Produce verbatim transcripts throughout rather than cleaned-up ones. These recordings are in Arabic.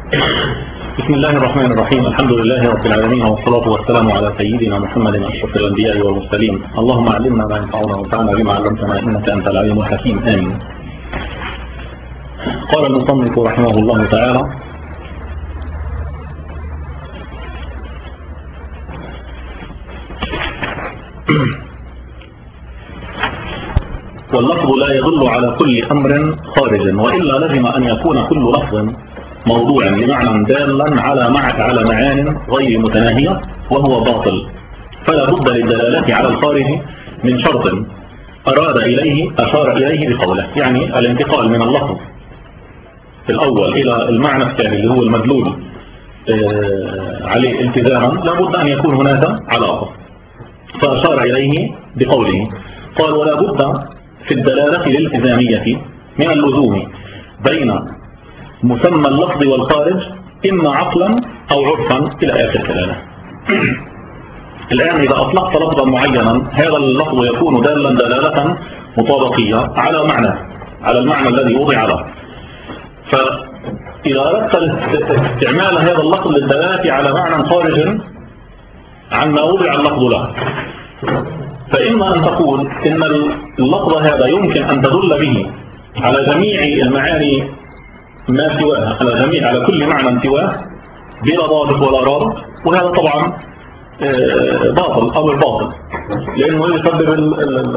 بسم الله الرحمن الرحيم. الحمد لله رب العالمين، والصلاة والسلام على سيدنا محمد أشرف الأنبياء والمرسلين. اللهم علمنا ما ينفعنا وانفعنا بما علمتنا إنك أنت العليم الحكيم. آمين. قال المصنف رحمه الله تعالى: واللفظ لا يدل على كل أمر خارج، وإلا لزم أن يكون كل لفظ موضوع بمعنى دالا على معك على معان غير متناهية وهو باطل، فلا بد للدلالة على الخارج من شرط أراد إليه أشار إليه بقوله، يعني الانتقال من اللفظ في الأول إلى المعنى الثاني اللي هو المدلول عليه التزاما، لا بد أن يكون هناك علاقة، فأشار إليه بقوله. قال: ولا بد في الدلالة الالتزامية من اللزوم بين مسمى اللفظ والخارج إما عقلا أو عرفا إلى آخر كلامه. الآن إذا أطلقت لفظا معينا، هذا اللفظ يكون دالا دلالة مطابقية على معنى على المعنى الذي وضع له. فإذا أردت استعمال هذا اللفظ للدلالة على معنى خارج عما وضع اللفظ له، فإما أن تقول إن اللفظ هذا يمكن أن تدل به على جميع المعاني ما سواه، على جميع على كل معنى سواه بلا ضابط ولا رابط، وهذا طبعا باطل، أمر باطل، لأنه يسبب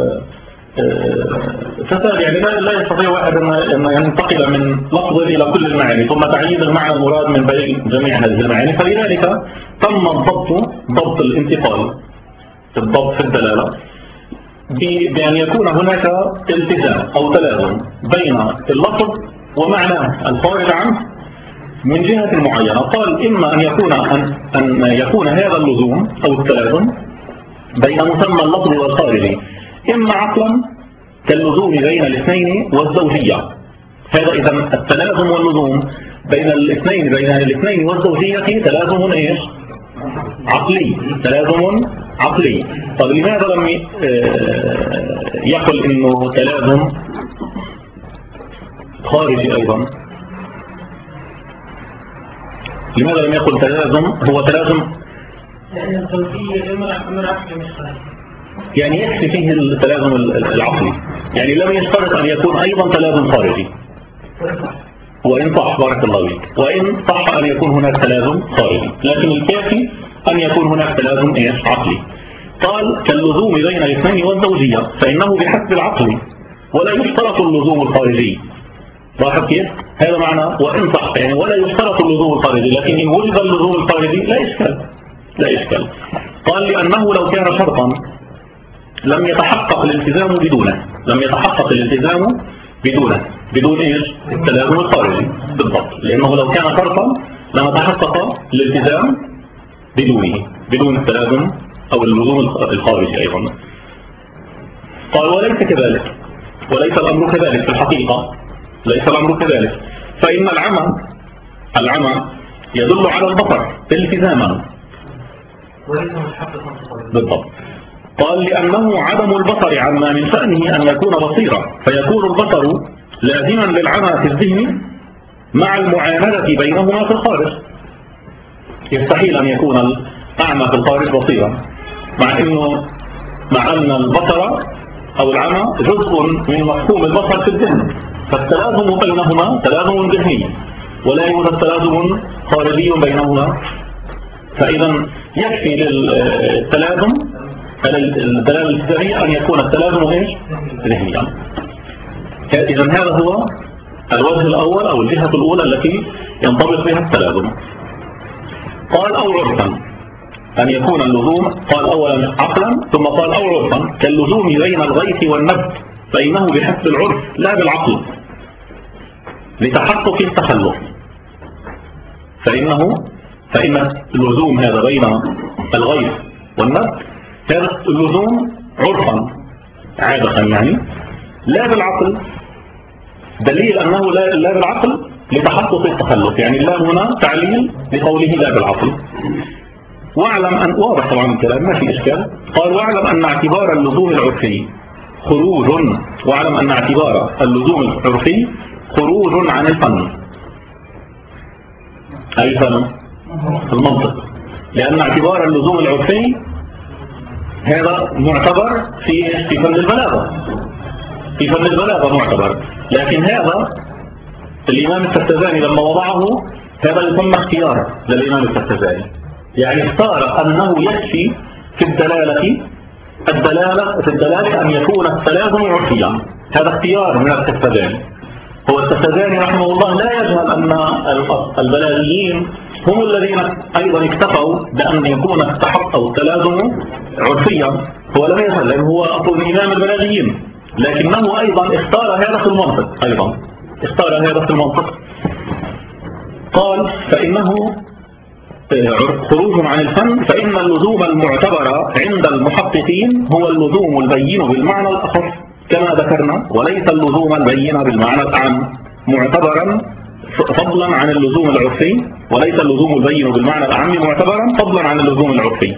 الفساد. يعني لا يستطيع واحد أن ينتقل من لفظ إلى كل المعاني ثم تعيين المعنى المراد من بين جميع هذه المعاني. فلذلك تم الضبط ضبط الانتقال، الضبط في الدلالة، بأن يكون هناك التزام أو تلازم بين اللفظ ومعناه الخارج عنه من جهة معينة. قال: إما أن يكون أن, أن يكون هذا اللزوم أو التلازم بين مسمى اللفظ والخارج إما عقلا كاللزوم بين الاثنين والزوجية. هذا إذا التلازم واللزوم بين الاثنين بين الاثنين والزوجية تلازم إيش؟ عقلي، تلازم عقلي. طب لماذا لم يقل إنه تلازم خارجي أيضا؟ لماذا لم يقل تلازم هو تلازم؟ لأن الزوجية أمر عقلي مش خارجي، يعني يكفي فيه التلازم العقلي، يعني لم يشترط أن يكون أيضا تلازم خارجي. وإن صح، بارك الله فيك، وإن صح أن يكون هناك تلازم خارجي، لكن الكافي أن يكون هناك تلازم إيش؟ عقلي. قال: كاللزوم بين الاثنين والزوجية، فإنه بحسب العقل ولا يشترط اللزوم الخارجي. لاحظ كيف؟ هذا معنى وإن صح، يعني ولا يشترط اللزوم الخارجي، لكن إن وجد اللزوم الخارجي لا إشكال لا إشكال. قال: لأنه لو كان شرطا لم يتحقق الالتزام بدونه، لم يتحقق الالتزام بدونه بدون إيش؟ التلازم الخارجي بالضبط، لأنه لو كان شرطا لم يتحقق الالتزام بدونه، بدون التلازم أو اللزوم الخارجي أيضا. قال: وليس كذلك، وليس الأمر كذلك في الحقيقة، ليس الأمر كذلك، فإن العمى العمى يدل على البصر التزاما بالضبط. قال: لأنه عدم البصر عما من شأنه أن يكون بصيرا، فيكون البصر لازما للعمى في الذهن مع المعاندة بينهما في الخارج. يستحيل أن يكون الأعمى في الخارج بصيرا، مع أنه مع أن البصر أو العمى جزء من مفهوم البصر في الذهن، فالتلازم بينهما تلازم ذهني، ولا يوجد تلازم خارجي بينهما. فإذا يكفي للتلازم الدلالة الالتزامية أن يكون التلازم إيش؟ ذهنيا. إذا هذا هو الوجه الأول أو الجهة الأولى التي ينطبق بها التلازم. قال: أو عرفا، أن يكون اللزوم، قال أولا عقلا ثم قال أو عرفا، كاللزوم بين الغيث والنبت، فإنه بحسب العرف لا بالعقل لتحقق التخلف. فإنه فإن اللزوم هذا بين الغيث والنبت، هذا اللزوم عرفا عادة يعني لا بالعقل، دليل أنه لا, لا بالعقل لتحقق التخلف، يعني اللام هنا تعليل لقوله لا بالعقل. واعلم أن، واضح طبعا الكلام ما في إشكال. قال: واعلم أن اعتبار اللزوم العرفي خروج واعلم أن اعتبار اللزوم العرفي خروج عن الفن. أي فن المنطق، لأن اعتبار اللزوم العرفي هذا معتبر في في فن البلاغة، في فن البلاغة معتبر. لكن هذا الإمام التفتزاني لما وضعه هذا يسمى اختيار للإمام التفتزاني، يعني اختار أنه يكفي في الدلالة الدلالة في الدلالة أن يكون التلازم عرفيا. هذا اختيار من التفتزاني. هو التفتزاني رحمه الله لا يجهل أن البلاغيين هم الذين أيضا اكتفوا بأن يكون التحقق أو التلازم عرفيا. هو لم يجهل لأنه هو أصل من إمام البلاغيين، لكنه أيضا اختار هذا في المنطق، أيضا اختار هذا في المنطق. قال فإنه خروج عن الفن، فإن اللزوم المعتبر عند المحققين هو اللزوم البين بالمعنى الأخص كما ذكرنا، وليس اللزوم البين بالمعنى الأعم معتبرا فضلا عن اللزوم العرفي، وليس اللزوم البين بالمعنى الأعم معتبرا فضلا عن اللزوم العرفي.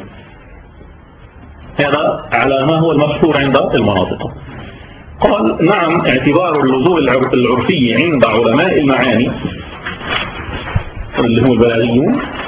هذا على ما هو المشهور عند المناطق. قال نعم، اعتبار اللزوم العرفي عند علماء المعاني اللي هم البلاغيون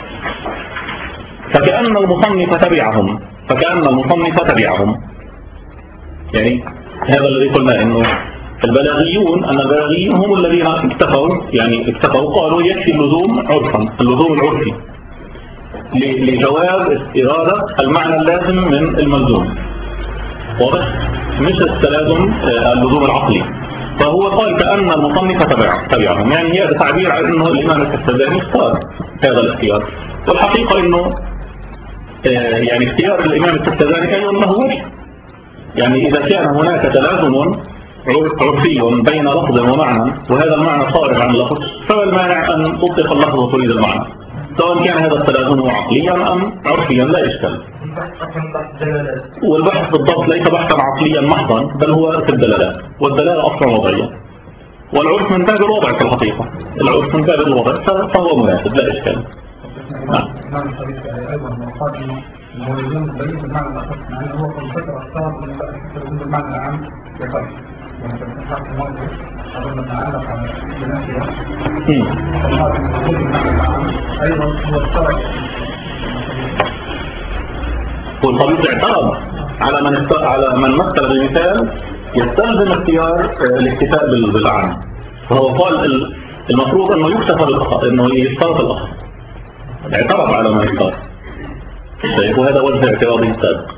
فكأن المصنف تبعهم، فكأن المصنف تبعهم يعني هذا الذي قلنا انه البلاغيون ان البلاغيين هم الذين اكتفوا، يعني اكتفوا قالوا يكفي اللزوم عرفا، اللزوم العرفي لجواز إرادة المعنى اللازم من الملزوم، واضح؟ مش التلازم اللزوم العقلي. فهو قال كأن المصنف تبعهم، يعني هي تعبير عن انه الامام التفتزاني اختار هذا الاختيار. والحقيقة انه يعني اختيار الامام التفتزاني ايضا له وجه، يعني اذا كان هناك تلازم عرفي بين لفظ ومعنى وهذا المعنى خارج عن اللفظ، فما المانع ان تطلق اللفظ وتريد المعنى، سواء كان هذا التلازم عقليا ام عرفيا لا اشكال. والبحث بالضبط ليس بحثا عقليا محضا، بل هو في الدلالات، والدلاله اصلا وضعيه، والعرف من باب الوضع في الحقيقه، العرف من باب الوضع فهو مناسب لا اشكال. نعم. الموردون بين المعنى الأخص، مع أنه هو كان فكرة أكثر من يكون بالمعنى العام يقل، يعني في الفتحات الماضية أظن نتعلق على الجناسية فالماضي الموجود بالمعنى العام أيضا هو الشرع. والطبيب اعترض على من على من مثل بالمثال يستلزم اختيار الاكتفاء بالعام، فهو قال المفروض انه يكتفى بالأخص، انه يشترط الأخص. اعترض على من اختار، وهذا وجه اعتراضه السابق.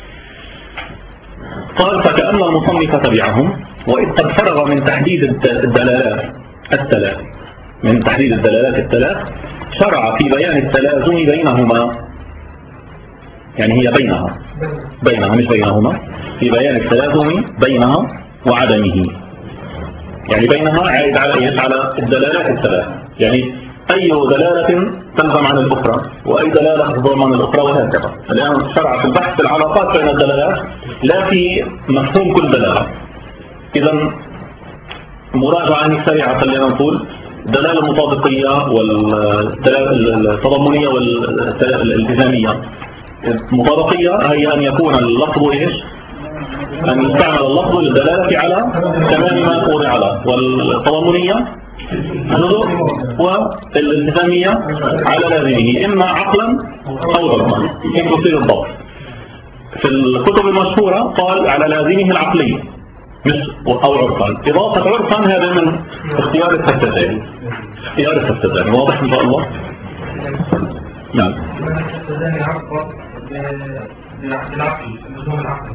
قال فكأن المصنف تبعهم، وإذ قد فرغ من تحديد الدلالات الثلاث من تحديد الدلالات الثلاث شرع في بيان التلازم بينهما، يعني هي بينها بينها مش بينهما، في بيان التلازم بينها وعدمه، يعني بينها عائد على ايش؟ على الدلالات الثلاث، يعني أي دلالة تلزم عن الأخرى وأي دلالة تضمن الأخرى وهكذا. الآن شرع في البحث في العلاقات بين الدلالات لا في مفهوم كل دلالة. إذا مراجعة سريعة خلينا نقول الدلالة المطابقية والدلالة التضمنية والالتزامية. المطابقية هي أن يكون اللفظ إيش؟ أن يستعمل اللفظ للدلالة على تمام ما وضع له، والتضمنية جزء والالتزامية على لازمه إما عقلا أو ضبطا في تصير الضبط. في الكتب المشهورة قال على لازمه العقلي مش أو عرفا، إضافة عرفا هذا من اختيار التفتزاني، اختيار التفتزاني واضح إن شاء الله؟ نعم. التفتزاني عقل بالعقل اللزوم العقلي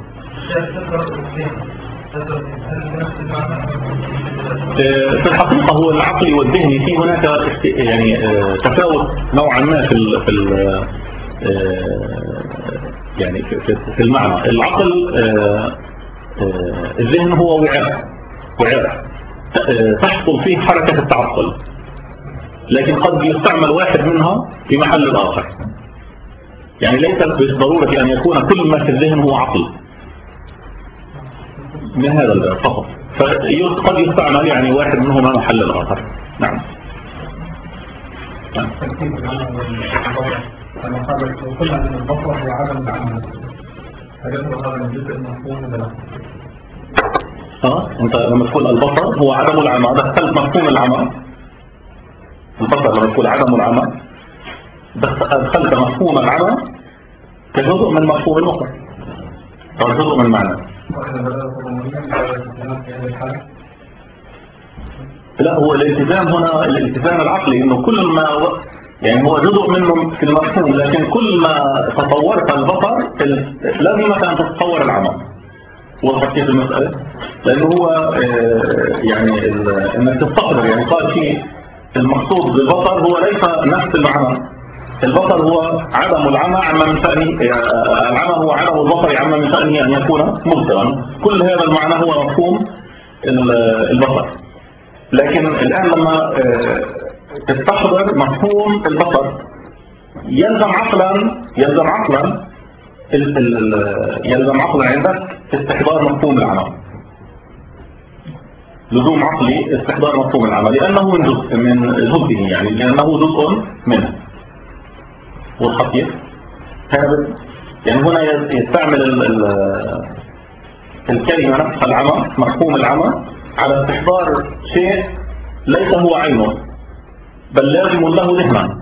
في الحقيقة هو العقلي والذهني في هناك يعني تفاوت نوعا ما في ال في ال يعني في المعنى. العقل الذهن هو وعاء وعاء تحصل فيه حركة التعقل، لكن قد يستعمل واحد منها في محل الآخر، يعني ليس بالضرورة أن يكون كل ما في الذهن هو عقل من هذا الباب فقط، فقد يستعمل يعني واحد منهما محل الآخر. نعم. نعم. كما قال وقلنا أن البصر هو عدم العمل، هذا هو هذا الجزء المفهوم بلا اه انت لما تقول البصر هو عدم العمى، دخلت مفهوم العمى البصر لما تقول عدم العمى أدخلت مفهوم العمى كجزء من مفهوم البصر أو جزء من معنى. لا، هو الالتزام هنا الالتزام العقلي، انه كل ما يعني هو جزء منه في المفهوم، لكن كل ما تطورت البصر لازم مثلا تتطور العمى. وضحت كيف المسألة؟ لأنه هو يعني انك تستحضر، يعني قال في المقصود بالبصر هو ليس نفس العمى. البصر هو عدم العمى عما من شأنه، العمى هو عدم البصر عما من شأنه أن يكون مبصرا. كل هذا المعنى هو مفهوم البصر. لكن الآن لما تستحضر مفهوم البصر يلزم عقلا يلزم عقلا يلزم عقلا عندك استحضار مفهوم العمى، لزوم عقلي استحضار مفهوم العمى، لأنه من جزء من جزئه، يعني لأنه جزء منه. والخطير هذا يعني هنا يستعمل الكلمة نفس العمى، مفهوم العمى، على استحضار شيء ليس هو عينه، بل لازم له ذهنا،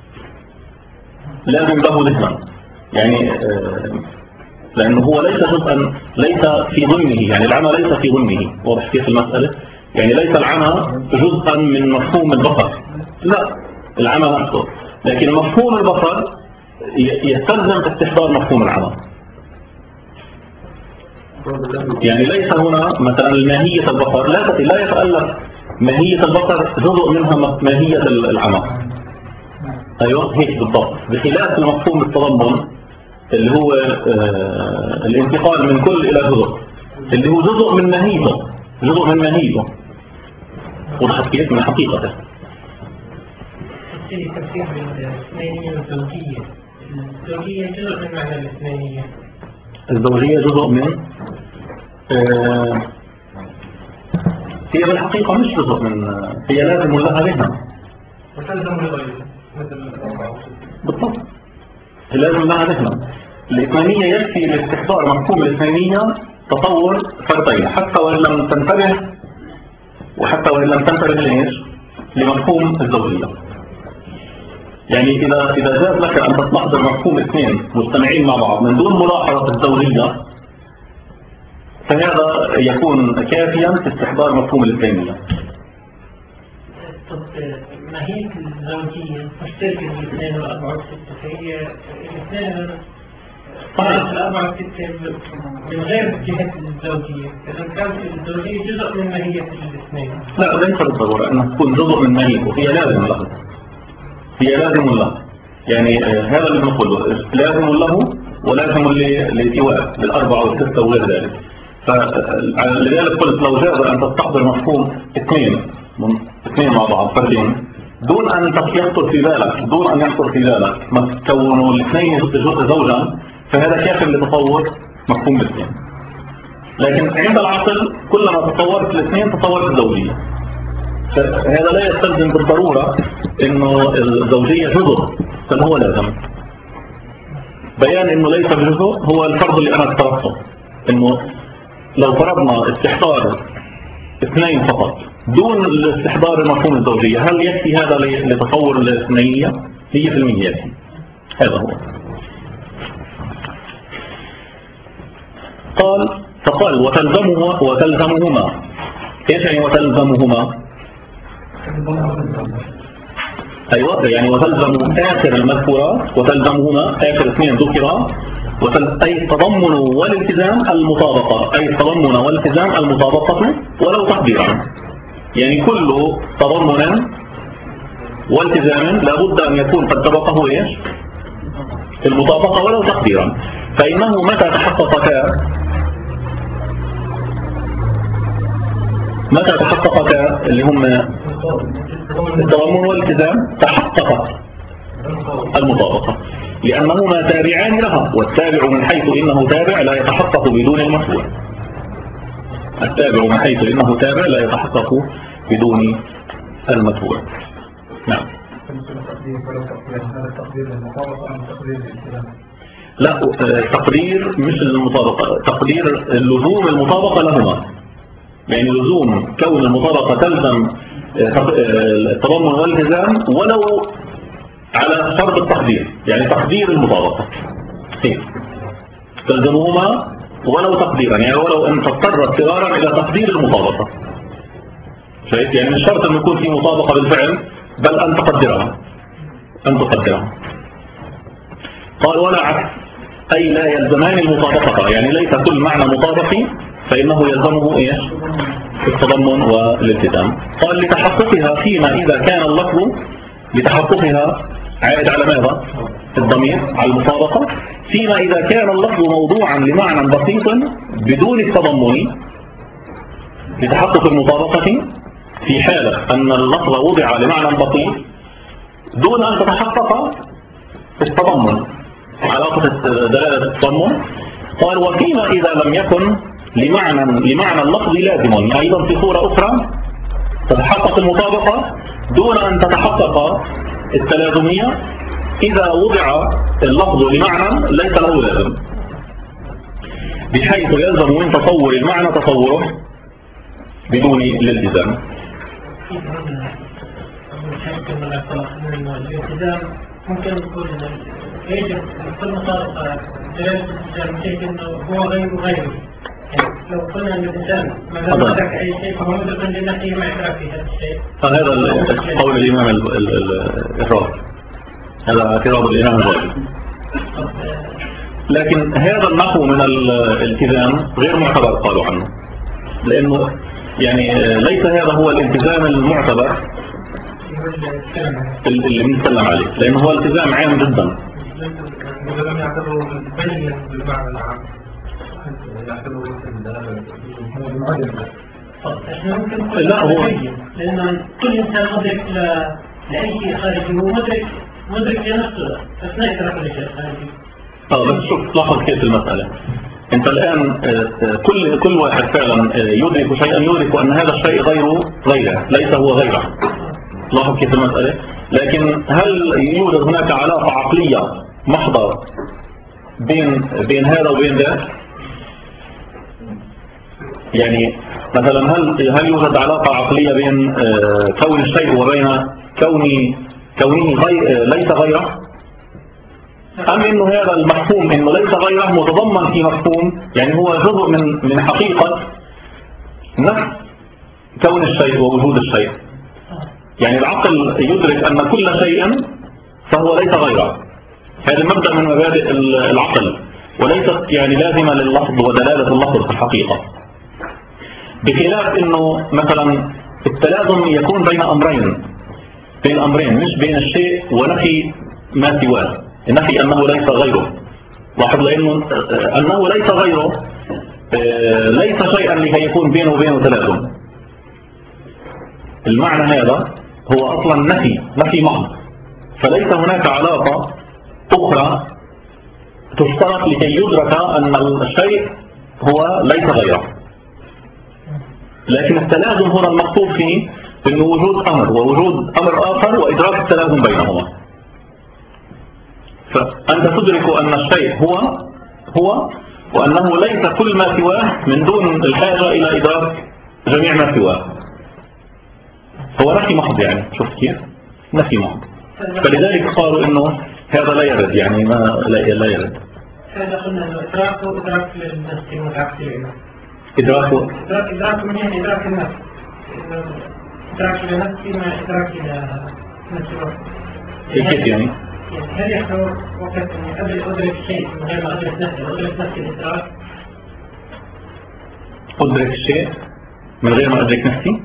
لازم له ذهنا، يعني لأنه هو ليس جزءا، ليس في ضمنه، يعني العمى ليس في ضمنه. واضح كيف المسألة؟ يعني ليس العمى جزءا من مفهوم البصر، لا، العمى نفسه، لكن مفهوم البصر يستلزم استحضار مفهوم العمى. يعني ليس هنا مثلا ماهية البصر، لا لا يتألف ماهية البصر جزء منها ماهية العمى. أيوة هيك بالضبط، بخلاف المفهوم التضمن اللي هو آه الانتقال من كل إلى جزء، اللي هو جزء من ماهيته، جزء من ماهيته. وضحت كيف من حقيقته. في تفسير الاثنينية والزوجية. الزوجية جزء من معنى الاثنينية. الزوجية جزء من آه هي بالحقيقة مش جزء من، هي لازم لها ذهن. وتلزم لغيره مثل بالضبط، لازم لها ذهن. الاثنينية يكفي لاستحضار مفهوم الاثنينية تطور فردين، حتى وإن لم تنتبه وحتى وإن لم تنتبه ليش؟ لمفهوم الزوجية. يعني إذا إذا جاز لك أن تستحضر مفهوم اثنين مجتمعين مع بعض من دون ملاحظة الزوجية، فهذا يكون كافيا في استحضار مفهوم الاثنينية. طب ماهية الزوجية تشترك الاثنين والأربعة والستة، فهي الاثنين الأربعة والستة من غير جهة الزوجية، إذا كانت الزوجية جزء من ماهية الاثنين. لا، ليس بالضرورة أنها تكون جزء من ماهيته، هي لازم له، هي لازم له. يعني هذا اللي بنقوله لازم له ولازم للإيواء للأربعة والستة وغير ذلك. فلذلك قلت لو جاز أن تستحضر مفهوم اثنين اثنين مع بعض فردين دون أن يخطر في بالك دون أن يخطر في بالك ما تكونوا الاثنين زوجا، فهذا كافٍ لتطور مفهوم الاثنين. لكن عند العقل كلما تطورت الاثنين تطورت الزوجية، فهذا لا يستلزم بالضرورة إنه الزوجية جزء، بل هو لازم. بيان إنه ليس بجزء هو الفرض اللي أنا افترضته، إنه لو فرضنا استحضار اثنين فقط دون الاستحضار مفهوم الزوجية، هل يكفي هذا لتطور الاثنينية؟ مية في المية يكفي. هذا هو. قال فقال وتلزمه وتلزمهما. ايش يعني وتلزمهما؟ ايوه، يعني وتلزم اخر المذكورات، وتلزمهما اخر اثنين ذكرا، أي التضمن والالتزام المطابقة، أي التضمن والالتزام المطابقة ولو تقديرا. يعني كل تضمن والتزام لابد أن يكون قد سبقه إيش؟ المطابقة ولو تقديرا. فإنه متى تحققتا متى تحققتا اللي هم التضمن والالتزام تحققت المطابقة، لأنهما تابعان لها، والتابع من حيث إنه تابع لا يتحقق بدون المتبوع. التابع من حيث إنه تابع لا يتحقق بدون المتبوع. نعم. لا، تقدير مش المطابقة، تقدير اللزوم المطابقة لهما. يعني لزوم كون المطابقة تلزم التضمن والالتزام ولو على شرط التقدير، يعني تقدير المطابقة تلزمهما ولو تقديرا، يعني ولو ان تضطر اضطرارا الى تقدير المطابقة. شايف؟ يعني مش شرط ان يكون في مطابقة بالفعل، بل ان تقدرها ان تقدرها. قال ولا عكس، اي لا يلزمان المطابقة، يعني ليس كل معنى مطابقي فانه يلزمه ايش؟ التضمن والالتزام. قال لتحققها فيما اذا كان اللفظ، لتحققها عائد على ماذا؟ الضمير على المطابقة. فيما إذا كان اللفظ موضوعا لمعنى بسيط بدون التضمن، لتحقق المطابقة في حالة أن اللفظ وضع لمعنى بسيط دون أن تتحقق التضمن، علاقة دلالة التضمن. قال وفيما إذا لم يكن لمعنى لمعنى اللفظ لازم، أيضا في صورة أخرى تتحقق المطابقة دون أن تتحقق التلازمية، إذا وضع اللفظ لمعنى ليس له لازم، بحيث يلزم من تصور المعنى تصوره بدون الالتزام. الالتزام ممكن يكون يجب كل مطابقة دلالة الالتزام بحيث انه هو غير غيره. لو قلنا الالتزام ما دام ادرك اي شيء فهو مدرك لنفسه مع ادراك هذا الشيء. هذا قول الامام الرازي، هذا اعتراض الامام الرازي. لكن هذا النحو من الالتزام غير معتبر قالوا عنه، لانه يعني ليس هذا هو الالتزام المعتبر اللي بنتكلم عليه، لانه هو التزام عام جدا. لم يعتبروا بين بالمعنى العام، يعتبروا احنا ممكن نقول لا هو لان كل انسان مدرك لاي شيء خارجي هو مدرك مدرك لنفسه اثناء ادراك الشيء الخارجي. اه بس شوف لاحظ كيف المسألة. انت الان كل كل واحد فعلا يدرك شيئا يدرك ان هذا الشيء غيره غيره، ليس هو غيره. لاحظ كيف المسألة. لكن هل يوجد هناك علاقة عقلية محضة بين بين هذا وبين ذاك؟ يعني مثلا هل هل يوجد علاقة عقلية بين كون الشيء وبين كون كونه غير ليس غيره؟ أم إنه هذا المفهوم إنه ليس غيره متضمن في مفهوم، يعني هو جزء من من حقيقة نفس كون الشيء ووجود الشيء. يعني العقل يدرك أن كل شيء فهو ليس غيره. هذا مبدأ من مبادئ العقل، وليست يعني لازمة لللفظ ودلالة اللفظ في الحقيقة. بخلاف إنه مثلا التلازم يكون بين أمرين، بين أمرين مش بين الشيء ونفي ما سواه، نفي أنه ليس غيره. لاحظ لأنه أنه ليس غيره ليس شيئا لكي يكون بينه وبينه تلازم. المعنى هذا هو أصلا نفي نفي محض، فليس هناك علاقة أخرى تشترط لكي يدرك أن الشيء هو ليس غيره. لكن التلازم هنا المقصود فيه أنه وجود أمر ووجود أمر آخر وإدراك التلازم بينهما. فأنت تدرك أن الشيء هو هو وأنه ليس كل ما سواه من دون الحاجة إلى إدراك جميع ما سواه. هو نفي محض، يعني شوف كيف نفي محض. فلذلك قالوا إنه هذا لا يرد، يعني ما لا, لا يرد. هذا قلنا إنه إدراكه إدراك للنفس وإدراك للعلم. إدراكه إدراك إدراك من يعني إدراك النفس، إدراك لنفسي مع إدراك لنفسي. كيف يعني؟ هل يحصل وقت أني قبل أدرك شيء من غير ما أدرك نفسي، أدرك نفسي الإدراك؟ أدرك الشيء من غير ما أدرك نفسي؟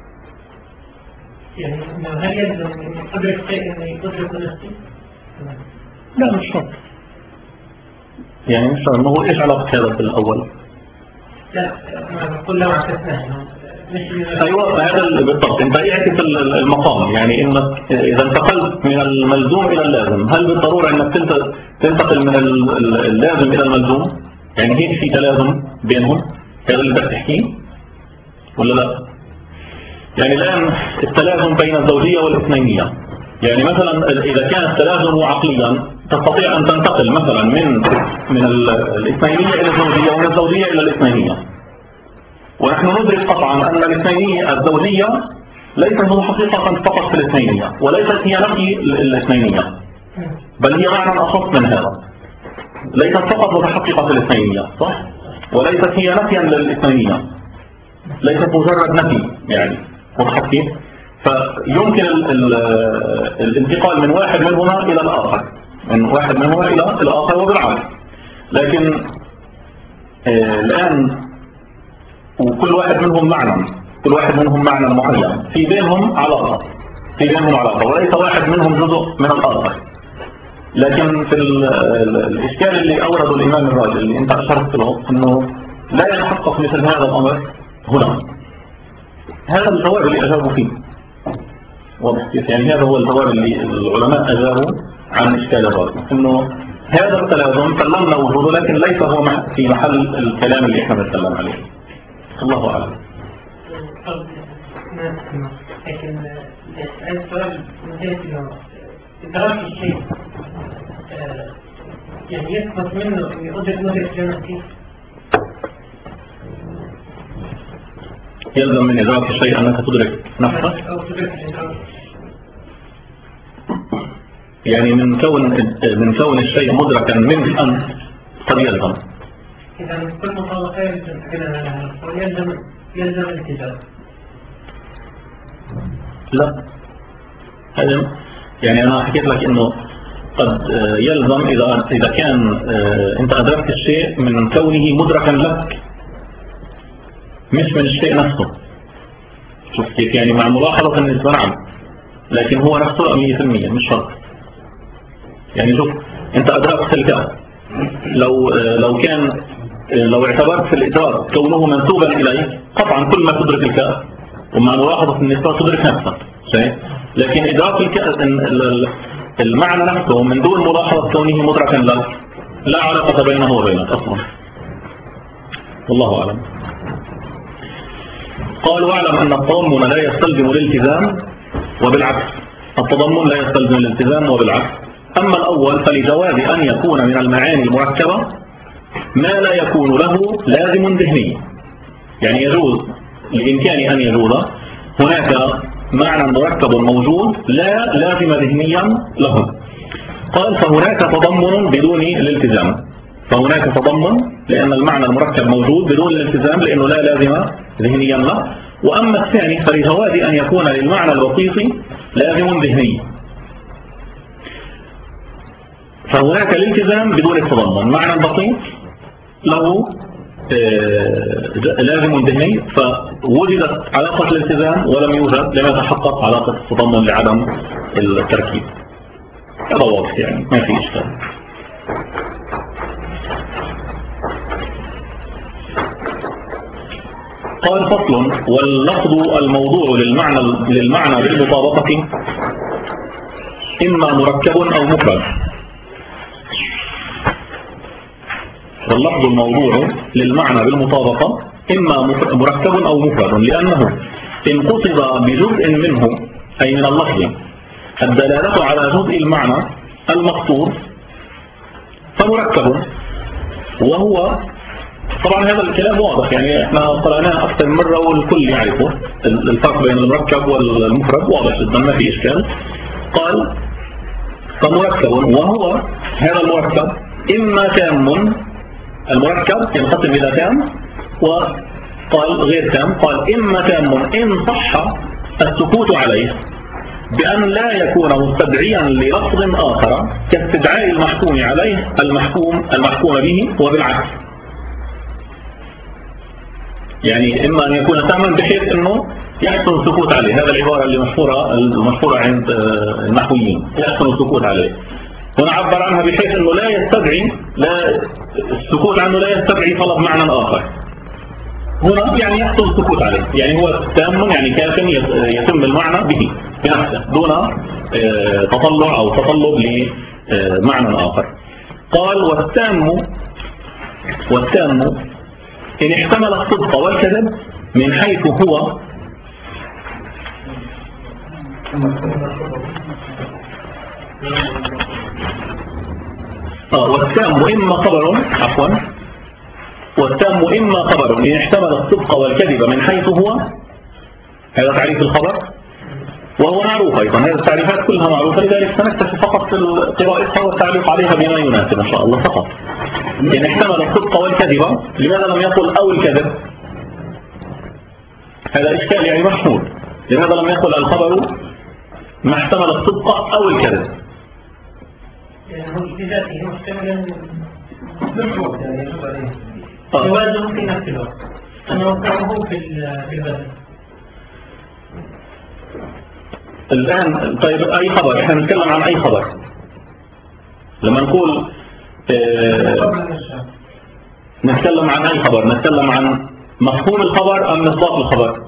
يعني هل يلزم أني أدرك شيء أني أدرك نفسي؟ لا مش شرط. يعني مش شرط. ما هو إيش علاقة هذا بالأول؟ لا أنا بقول لو عكسناه. أيوة هذا بالضبط. أنت اعكس المقام، يعني إنك إذا انتقلت من الملزوم إلى اللازم، هل بالضرورة إنك تنتقل من اللازم إلى الملزوم؟ يعني هيك في تلازم بينهم، هذا اللي بدك تحكيه ولا لا؟ يعني الآن التلازم بين الزوجية والاثنينية، يعني مثلا إذا كان التلازم عقليا تستطيع أن تنتقل مثلا من من الاثنينية إلى الزوجية ومن الزوجية إلى الاثنينية، ونحن ندرك قطعا أن الاثنينية الزوجية ليست هو حقيقة فقط في الاثنينية، وليست هي نفي الاثنينية، بل هي معنى أخص من هذا. ليست فقط متحققة في الاثنينية، صح؟ وليست هي نفيا للاثنينية، ليست مجرد نفي يعني متحقق. فيمكن ال ال الانتقال من واحد منهما إلى الآخر، من واحد منهما إلى الآخر وبالعكس. لكن آه الآن وكل واحد منهم معنى، كل واحد منهم معنى معين، في بينهم علاقة، في بينهم علاقة، وليس واحد منهم جزء من الآخر. لكن في الإشكال اللي أورده الإمام الراجل اللي أنت أشرت له أنه لا يتحقق مثل هذا الأمر هنا. هذا الجواب اللي أجابوا فيه واضح كيف؟ يعني هذا هو الجواب اللي العلماء أجابوا عن إشكال الراجل، أنه هذا التلازم سلمنا وجوده، لكن ليس هو في محل الكلام اللي احنا بنتكلم عليه. الله أعلم. لكن السؤال من حيث انه إدراك الشيء يعني يثبت منه أن يقدر مدرك لنفسه. يلزم من إدراك الشيء أنك تدرك نفسك أو تدرك الإدراك. يعني من كون من كون الشيء مدركا منك أنت قد يلزم. إذا كل مطابقة يلزم يلزم يلزم الالتزام. لا هذا يعني أنا حكيت لك إنه قد يلزم إذا إذا كان أنت أدركت الشيء من كونه مدركا لك مش من الشيء نفسه. شوف كيف؟ يعني مع ملاحظة النسبة نعم، لكن هو نفسه مية في المية مش شرط. يعني شوف أنت أدركت الكائن، لو لو كان لو اعتبرت في الإدراك كونه منسوبا إليه قطعا كل ما تدرك الكائن، ومع ملاحظة النسبة تدرك نفسك. لكن إدراك الكائن المعنى نفسه من دون ملاحظة كونه مدركا له لا علاقة بينه وبينك أصلا. والله أعلم. قال واعلم أن التضمن لا يستلزم الالتزام وبالعكس. التضمن لا يستلزم الالتزام وبالعكس. أما الأول فلجواز أن يكون من المعاني المركبة ما لا يكون له لازم ذهني، يعني يجوز لإمكان أن يجوز هناك معنى مركب موجود لا لازم ذهنيا له. قال فهناك تضمن بدون الالتزام، فهناك تضمن لأن المعنى المركب موجود بدون الالتزام لأنه لا لازم ذهنيا له. وأما الثاني فلجواز أن يكون للمعنى البسيط لازم ذهني، فهناك الالتزام بدون التضمن. معنى بسيط له لازم ذهني فوجدت علاقة الالتزام ولم يوجد لم يتحقق علاقة التضمن لعدم التركيب. هذا واضح يعني ما في إشكال. قال فصل واللفظ الموضوع للمعنى للمعنى بالمطابقة إما مركب أو مفرد. واللفظ الموضوع للمعنى بالمطابقة إما مركب أو مفرد، لأنه إن قصد بجزء منه أي من اللفظ الدلالة على جزء المعنى المقصود فمركب. وهو طبعا هذا الكلام واضح، يعني احنا قرأناه أكثر من مرة والكل يعرفه الفرق بين المركب والمفرد واضح جدا ما في إشكال. قال فمركب وهو هذا المركب إما تام، المركب ينقسم إلى تام وقال غير تام. قال إما تام إن صح السكوت عليه بأن لا يكون مستدعيا للفظ آخر كاستدعاء المحكوم عليه المحكوم المحكوم به وبالعكس. يعني إما أن يكون تاما بحيث أنه يحسن السكوت عليه، هذا العبارة اللي مشهورة المشهورة عند النحويين، يحسن السكوت عليه. هنا عبر عنها بحيث أنه لا يستدعي لا السكوت عنه لا يستدعي طلب معنى آخر. هنا يعني يحصل السكوت عليه، يعني هو تام يعني كاف يتم المعنى به بنفسه دون تطلع أو تطلب لمعنى آخر. قال والتام والتام إن احتمل الصدق والكذب من حيث هو آه والتام إما خبر عفوا والتام إما خبر إن احتمل الصدق والكذب من حيث هو، هذا تعريف الخبر. وهو معروف أيضا، هذه التعريفات كلها معروفة، لذلك سنكتفي فقط في قراءتها والتعليق عليها بما يناسب إن شاء الله فقط. إن احتمل الصدق والكذب، لماذا لم يقل أو الكذب؟ هذا إشكال يعني مشهور، لماذا لم يقل الخبر ما احتمل الصدق أو الكذب؟ يعني هو بذاته محتملا بالوقت يعني يجب عليه جوازه في نفس الوقت أنا وقعه في البدن. الآن طيب أي خبر، احنا نتكلم عن أي خبر لما نقول اه نتكلم عن أي خبر، نتكلم عن مفهوم الخبر أم مصداق الخبر؟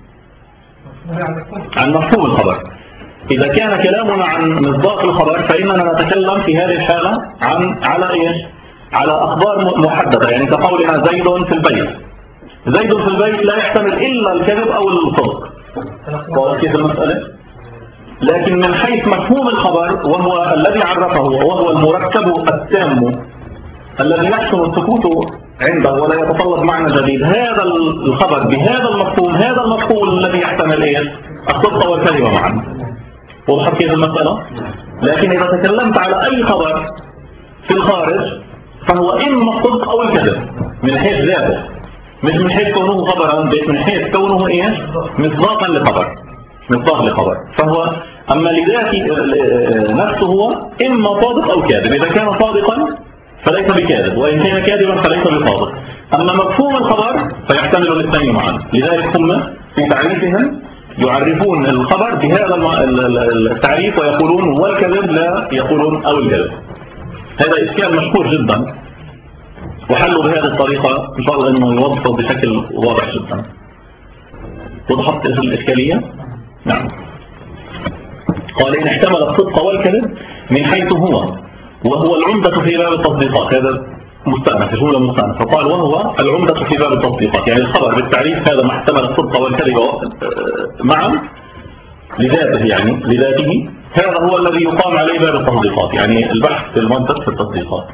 عن مفهوم الخبر. إذا كان كلامنا عن مصداق الخبر فإننا نتكلم في هذه الحالة عن على إيش؟ على أخبار محددة، يعني كقولنا زيد في البيت. زيد في البيت لا يحتمل إلا الكذب أو الصدق. واضح كيف المسألة؟ لكن من حيث مفهوم الخبر وهو الذي عرفه وهو المركب التام الذي يحسن السكوت عنده ولا يتطلب معنى جديد، هذا الخبر بهذا المفهوم، هذا المفهوم الذي يحتمل إيش؟ الصدق والكذب معا. وضحت كيف المسألة؟ لكن إذا تكلمت على أي خبر في الخارج فهو إما الصدق أو الكذب من حيث ذاته، مش من حيث كونه خبرا، بل من حيث كونه إيش؟ مصداقا لخبر، مصداق لخبر. فهو أما لذاته نفسه هو إما صادق أو كاذب، إذا كان صادقا فليس بكاذب، وإن كان كاذبا فليس بصادق. أما مفهوم الخبر فيحتمل الاثنين معا، لذلك هم في تعريفهم يعرفون الخبر بهذا التعريف ويقولون والكذب لا يقولون أو الكذب. هذا إشكال مشهور جدا، وحلوا بهذه الطريقة إن شاء الله أنه يوضحه بشكل واضح جدا. وضحت الإشكالية؟ نعم. قال إن احتمل الصدق والكذب من حيث هو، وهو العمدة في باب التصديقات. هذا مستأنف، جملة مستأنفة. فقال وهو العمدة في باب التصديقات، يعني الخبر بالتعريف هذا ما احتمل الصدق والكذب معا لذاته، يعني لذاته هذا هو الذي يقام عليه باب التصديقات، يعني البحث في المنطق في التصديقات.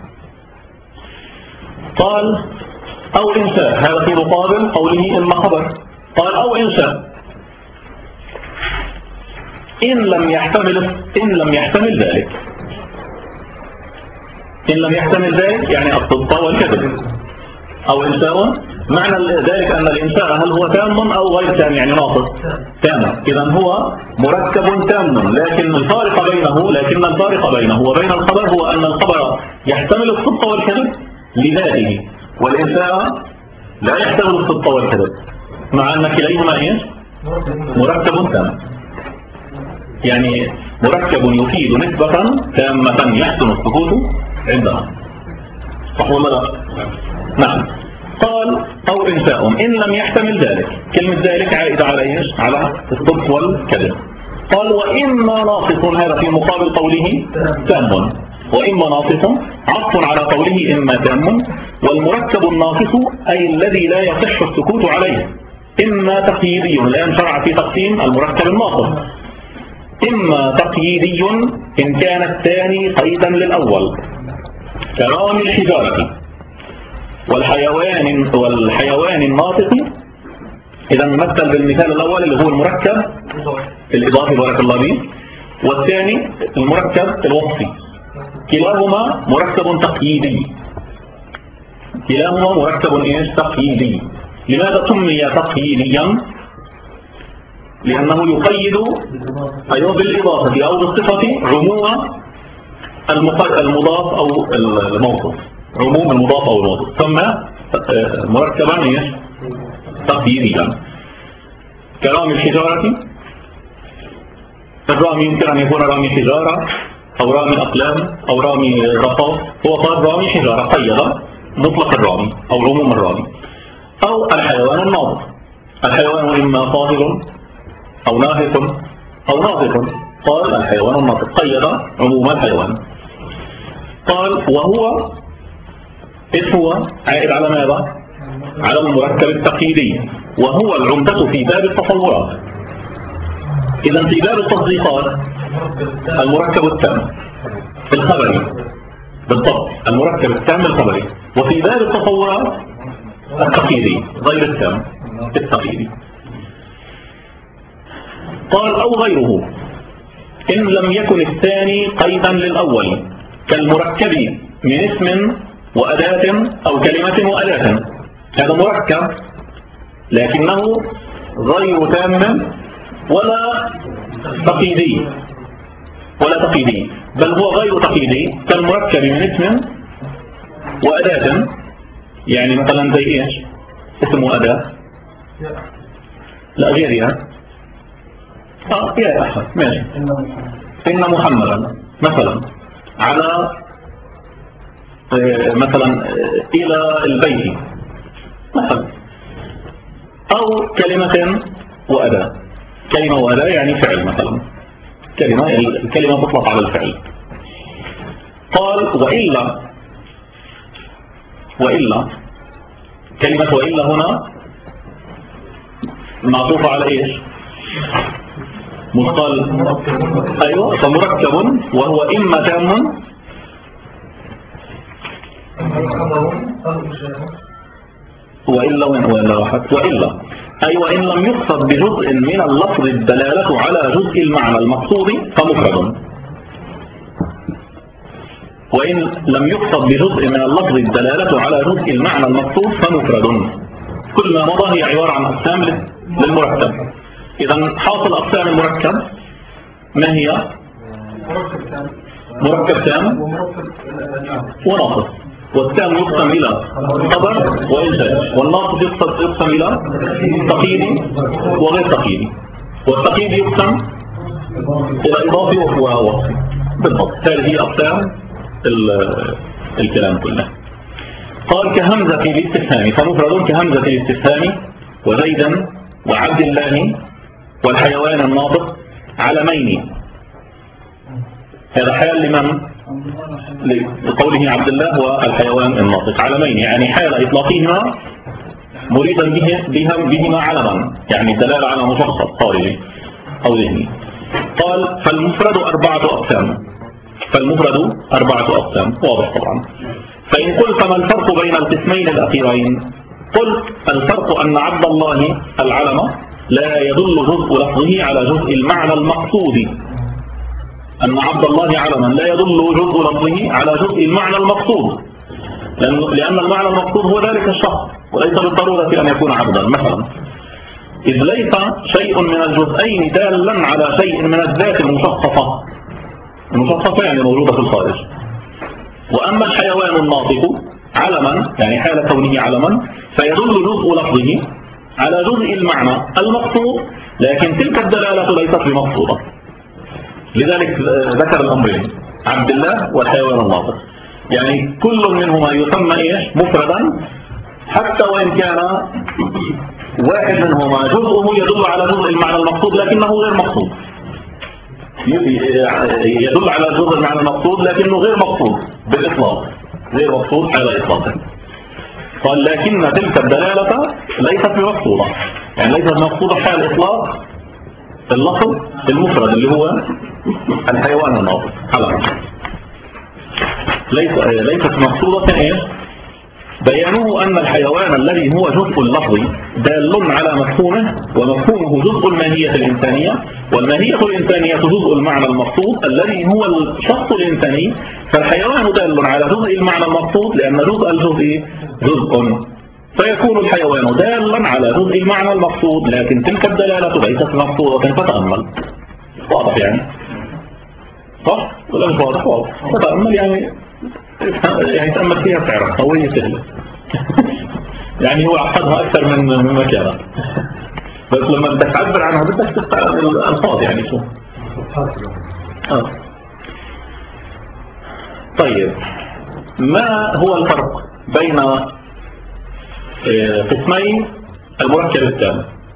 قال أو إنشاء، هذا في مقابل قوله إما خبر. قال أو إنشاء إن لم يحتمل إن لم يحتمل ذلك. إن لم يحتمل ذلك يعني الصدق والكذب. أو إنشاء معنى ذلك أن الإنشاء هل هو تام أو غير تام، يعني ناقص تام. إذا هو مركب تام، لكن الفارق بينه لكن الفارق بينه وبين الخبر هو أن الخبر يحتمل الصدق والكذب لذاته، والإنشاء لا يحتمل الصدق والكذب، مع أن كليهما إيش؟ مركب تام، يعني مركب يفيد نسبة تامة يحسن السكوت عندنا. صح ولا لا؟ نعم. قال أو إنشاء إن لم يحتمل ذلك. كلمة ذلك عائدة على إيش؟ على الصدق والكذب. قال وإما ناقص، هذا في مقابل قوله تام، وإما ناقص عطف على قوله إما تام. والمركب الناقص أي الذي لا يصح السكوت عليه. إما تقييدي، الآن شرع في تقسيم المركب الناقص. إما تقييدي إن كان الثاني قيدا للأول كرامي الحجارة والحيوان والحيوان الناطق. إذا نمثل بالمثال الأول اللي هو المركب الإضافي بارك الله به، والثاني المركب الوصفي. كلاهما مركب تقييدي، كلاهما مركب إيش؟ تقييدي. لماذا سمي تقييديا؟ لأنه يقيد أيضا بالإضافة أو بالصفة عموم المضاف أو الموصوف، عموم المضاف أو الموصوف، ثم مركبا إيش؟ تقييديا. كرامي الحجارة، الرامي يمكن أن يكون رامي حجارة أو رامي أقلام أو رامي رصاص، هو صار رامي حجارة قيد مطلق الرامي أو عموم الرامي. أو الحيوان الناطق، الحيوان إما طاهر أو ناهق أو ناطق، قال الحيوان الناطق قيد عموم الحيوان. قال وهو إذ هو عائد على ماذا؟ على المركب التقييدي، وهو العمدة في باب التصورات. إذا في باب التصديقات المركب التام الخبري بالضبط، المركب التام الخبري، وفي باب التصورات التقييدي غير التام التقييدي. قال أو غيره إن لم يكن الثاني قيدا للأول كالمركب من اسم وأداة أو كلمة وأداة. هذا مركب لكنه غير تام ولا تقييدي ولا تقييدي بل هو غير تقييدي كالمركب من اسم وأداة. يعني مثلا زي إيش؟ اسم وأداة لا غيرها. آه يا أحمد ماشي. إن محمدا مثلا على آه مثلا آه إلى البيت مثلا، أو كلمة وأداة. كلمة وأداة يعني فعل مثلا، كلمة الكلمة تطلق على الفعل. قال وإلا وإلا كلمة وإلا هنا معطوفة على إيش؟ مثقال. أيوة فمركب وهو إما تام وإلا وإلا واحد وإلا أي وإن لم يقصد بجزء من اللفظ الدلالة على جزء المعنى المقصود فمفرد. وإن لم يقصد بجزء من اللفظ الدلالة على جزء المعنى المقصود فمفرد. كل ما مضى هي عبارة عن أقسام للمركب. إذا حاصل أقسام المركب ما هي؟ مركب تام وناقص. والتام يقسم إلى خبر وإنشاء، والناقص يقسم إلى تقييدي وغير تقييدي، والتقييدي يقسم إلى إضافي ووصفي. بالضبط هذه هي أقسام الكلام كله. قال كهمزة الاستفهام فمفرد كهمزة الاستفهام وزيدا وعبد الله والحيوان الناطق علمين. هذا حال لمن؟ لقوله عبد الله والحيوان الناطق علمين، يعني حال إطلاقهما مريدا به بهم بهما علما، يعني دلالة على مشخص خارجي أو ذهني. قال فالمفرد أربعة أقسام. فالمفرد أربعة أقسام واضح طبعا. فإن قلت ما الفرق بين القسمين الأخيرين؟ قلت الفرق أن عبد الله العلم لا يدل جزء لفظه على جزء المعنى المقصود. أن عبد الله علما لا يدل جزء لفظه على جزء المعنى المقصود، لأن المعنى المقصود هو ذلك الشخص وليس بالضرورة أن يكون عبدا مثلا، إذ ليس شيء من الجزئين دالا على شيء من الذات المشخصة. المشخصة يعني موجودة في الخارج. وأما الحيوان الناطق علما يعني حال كونه علما فيدل جزء لفظه على جزء المعنى المقصود، لكن تلك الدلالة ليست بمقصودة. لذلك ذكر الأمرين عبد الله والحيوان الناطق، يعني كل منهما يسمى إيش؟ مفردا، حتى وإن كان واحد منهما جزءه يدل على جزء المعنى المقصود لكنه غير مقصود. يدل على جزء المعنى المقصود لكنه غير مقصود بالإطلاق، غير مقصود حال إطلاقه. قال لكن تلك الدلالة ليست بمقصودة، يعني ليست مقصودة حال إطلاق اللفظ المفرد اللي هو الحيوان الناطق علما. ليس ليست مقصودة إيه؟ بيانه أن الحيوان الذي هو جزء اللفظ دال على مفهومه، ومفهومه جزء الماهية الإنسانية، والماهية الإنسانية جزء المعنى المقصود الذي هو الشخص الإنساني. فالحيوان دال على جزء المعنى المقصود لأن جزء الجزء جزء، فيكون الحيوان دالا على جزء المعنى المقصود، لكن تلك الدلالة ليست مقصودة. فتأمل. واضح يعني؟ صح؟ ولا مش واضح؟ واضح. فتأمل يعني يعني تأمل فيها تعرف قوية سهلة. يعني هو عقدها أكثر من مما كانت، بس لما بدك تعبر عنها بدك تستعمل الألفاظ يعني شو. آه. طيب ما هو الفرق بين قسمي المركب التام؟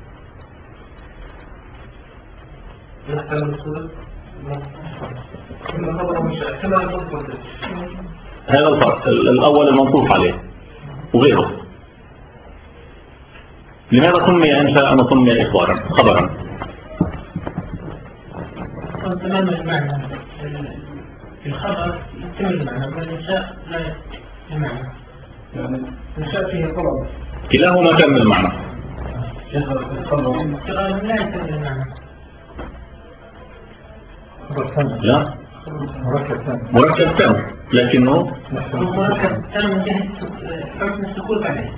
هذا الفرق الأول المنصوص عليه وغيره. لماذا سمي إنشاء وسمي إخبارا خبرا؟ تمام المعنى. الخبر يتم المعنى والإنشاء لا يتم المعنى. يعني الإنشاء فيه طلب. كلاهما تم المعنى. الخبر لا يتم المعنى. لا مركب تام لكنه مركب تام من جهة حكم السكوت عليه.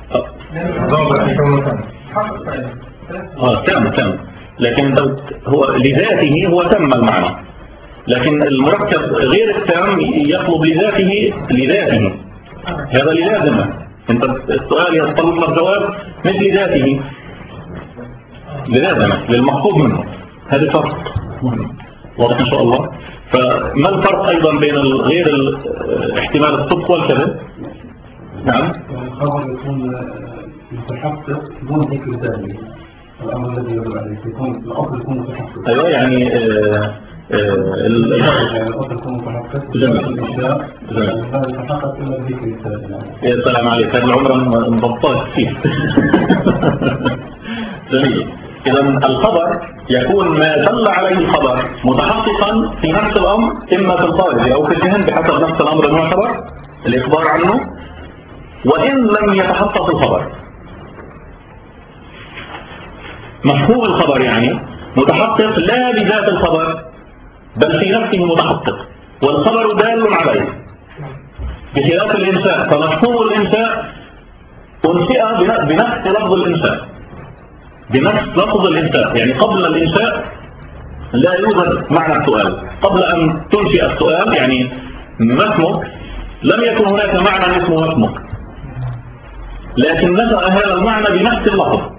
اه تام تام لكن هو لذاته هو تم المعنى، لكن المركب غير التام يطلب لذاته لذاته هذا للازمه. انت السؤال يتطلب لك جواب مش لذاته للازمه للمقصود منه. هذا فرق واضح ان شاء الله. فما الفرق ايضا بين غير احتمال الصدق والكذب؟ نعم الخبر يكون متحقق دون ذكر ثاني، الامر الذي يدل عليه يكون الاصل يكون متحقق. ايوه يعني آه آه الاصل يكون متحقق الاشياء لا يتحقق الا بذكر ثاني. يا سلام عليك، هذه العمره مضبطه كثير. جميل. إذا الخبر يكون ما دل عليه الخبر متحققا في نفس الأمر إما في الخارج أو في الذهن بحسب نفس الأمر المعتبر الإخبار عنه، وإن لم يتحقق الخبر. مفهوم الخبر يعني متحقق لا بذات الخبر بل في نفسه متحقق، والخبر دال عليه بخلاف الإنشاء. فمفهوم الإنشاء أنشئ بنفس لفظ الإنشاء، بنفس لفظ الإنشاء، يعني قبل الإنشاء لا يوجد معنى السؤال. قبل أن تنشئ السؤال يعني ما اسمك لم يكن هناك معنى اسمه ما اسمك، لكن نشأ هذا المعنى بنفس اللفظ.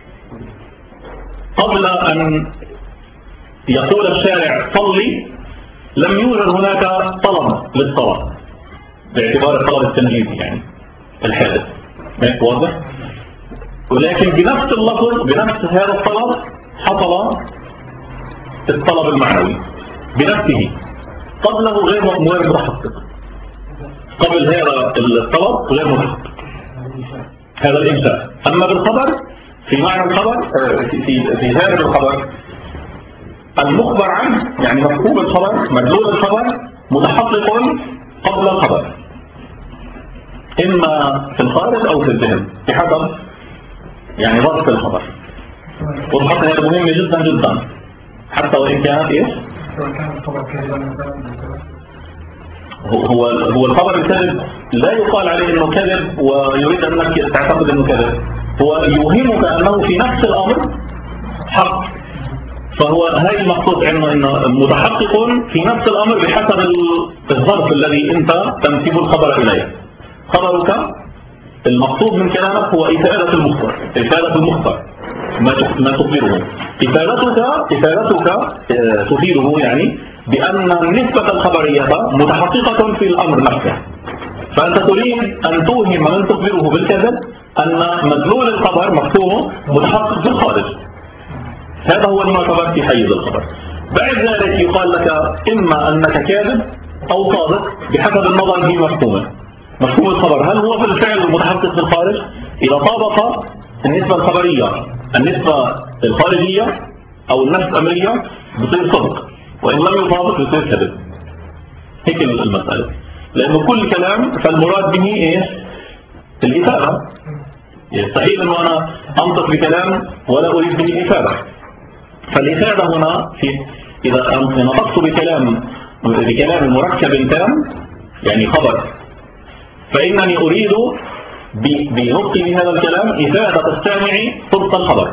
قبل أن يقول الشارع صلي لم يوجد هناك طلب للصلاة باعتبار الطلب التنجيزي يعني الحادث، واضح؟ ولكن بنفس اللفظ بنفس هذا الطلب حصل الطلب المعنوي بنفسه، قبله غير غير متحقق. قبل هذا الطلب غير متحقق، هذا الإنشاء. أما بالخبر في معنى الخبر في في, في ذات الخبر المخبر عنه يعني مفهوم الخبر مدلول الخبر متحقق قبل الخبر، إما في الخارج أو في الذهن بحسب يعني ضبط الخبر. والخط هذا مهم جدا جدا حتى وإن كانت إيش؟ هو هو الخبر الكذب لا يقال عليه إنه كذب ويريد أنك تعتقد إنه كذب، هو يوهمك أنه في نفس الأمر حق. فهو هاي المقصود إنه إنه متحقق في نفس الأمر بحسب الظرف الذي أنت تنسب الخبر إليه. خبرك المقصود من كلامك هو إفادة المخبر، إفادة المخبر ما ما تخبره. إفادتك إفادتك تفيده يعني بأن النسبة الخبرية متحققة في الأمر نفسه. فأنت تريد أن توهم من تخبره بالكذب أن مدلول الخبر مفهومه متحقق في الخارج. هذا هو المعتبر في حيز الخبر. بعد ذلك يقال لك إما أنك كاذب أو صادق بحسب النظر في مفهومه. مفهوم الخبر هل هو بالفعل متحقق في الخارج؟ إذا طابق النسبة الخبرية النسبة الخارجية أو النسبة الأمرية بصير صدق، وإن لم يطابق بصير كذب. هيك المسألة، لأنه كل كلام فالمراد به إيش؟ الإفادة. يستحيل أنه أنا أنطق بكلام ولا أريد به الإفادة. فالإفادة هنا في إذا نطقت بكلام بكلام مركب تام يعني خبر، فإنني أريد بنطقي بهذا الكلام إفادة السامع صدق الخبر.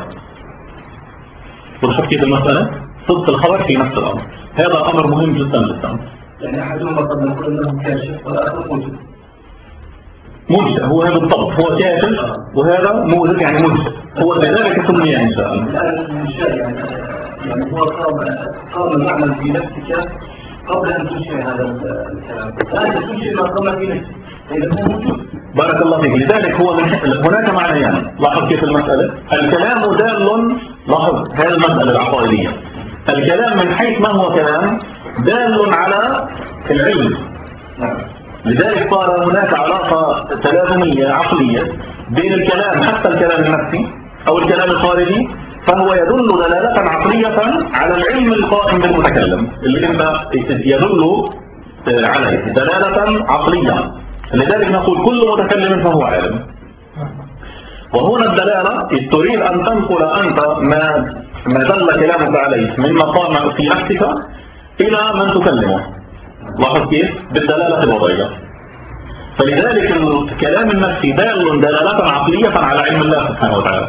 وضحت كيف المسألة؟ صدق الخبر في نفس الأمر. هذا أمر مهم جدا جدا. يعني أحدهما قد نقول أنه كاشف والآخر موجب. موجب هو هذا بالضبط، هو كاشف وهذا موجب يعني موجب، هو لذلك سمي إنشاء. الآن الإنشاء يعني يعني هو قام قام المعنى في نفسك قبل أن تنشئ هذا الكلام، الآن تنشئ ما قام في نفسك إذا هو موجود. بارك الله فيك. لذلك هو من هناك معنيان يعني. لاحظ كيف المسألة. الكلام دال، لاحظ هذه المسألة العقائدية. الكلام من حيث ما هو كلام دال على العلم. لذلك صار هناك علاقة تلازمية عقلية بين الكلام حتى الكلام النفسي أو الكلام الخارجي، فهو يدل دلالة عقلية على العلم القائم بالمتكلم اللي انت يدل عليه دلالة عقلية. لذلك نقول كل متكلم فهو عالم. وهنا الدلالة تريد أن تنقل أنت ما ما دل كلامك عليه مما قام في نفسك إلى من تكلمه. لاحظ كيف؟ بالدلالة الوضعية. فلذلك الكلام النفسي دال دلالة عقلية على علم الله سبحانه وتعالى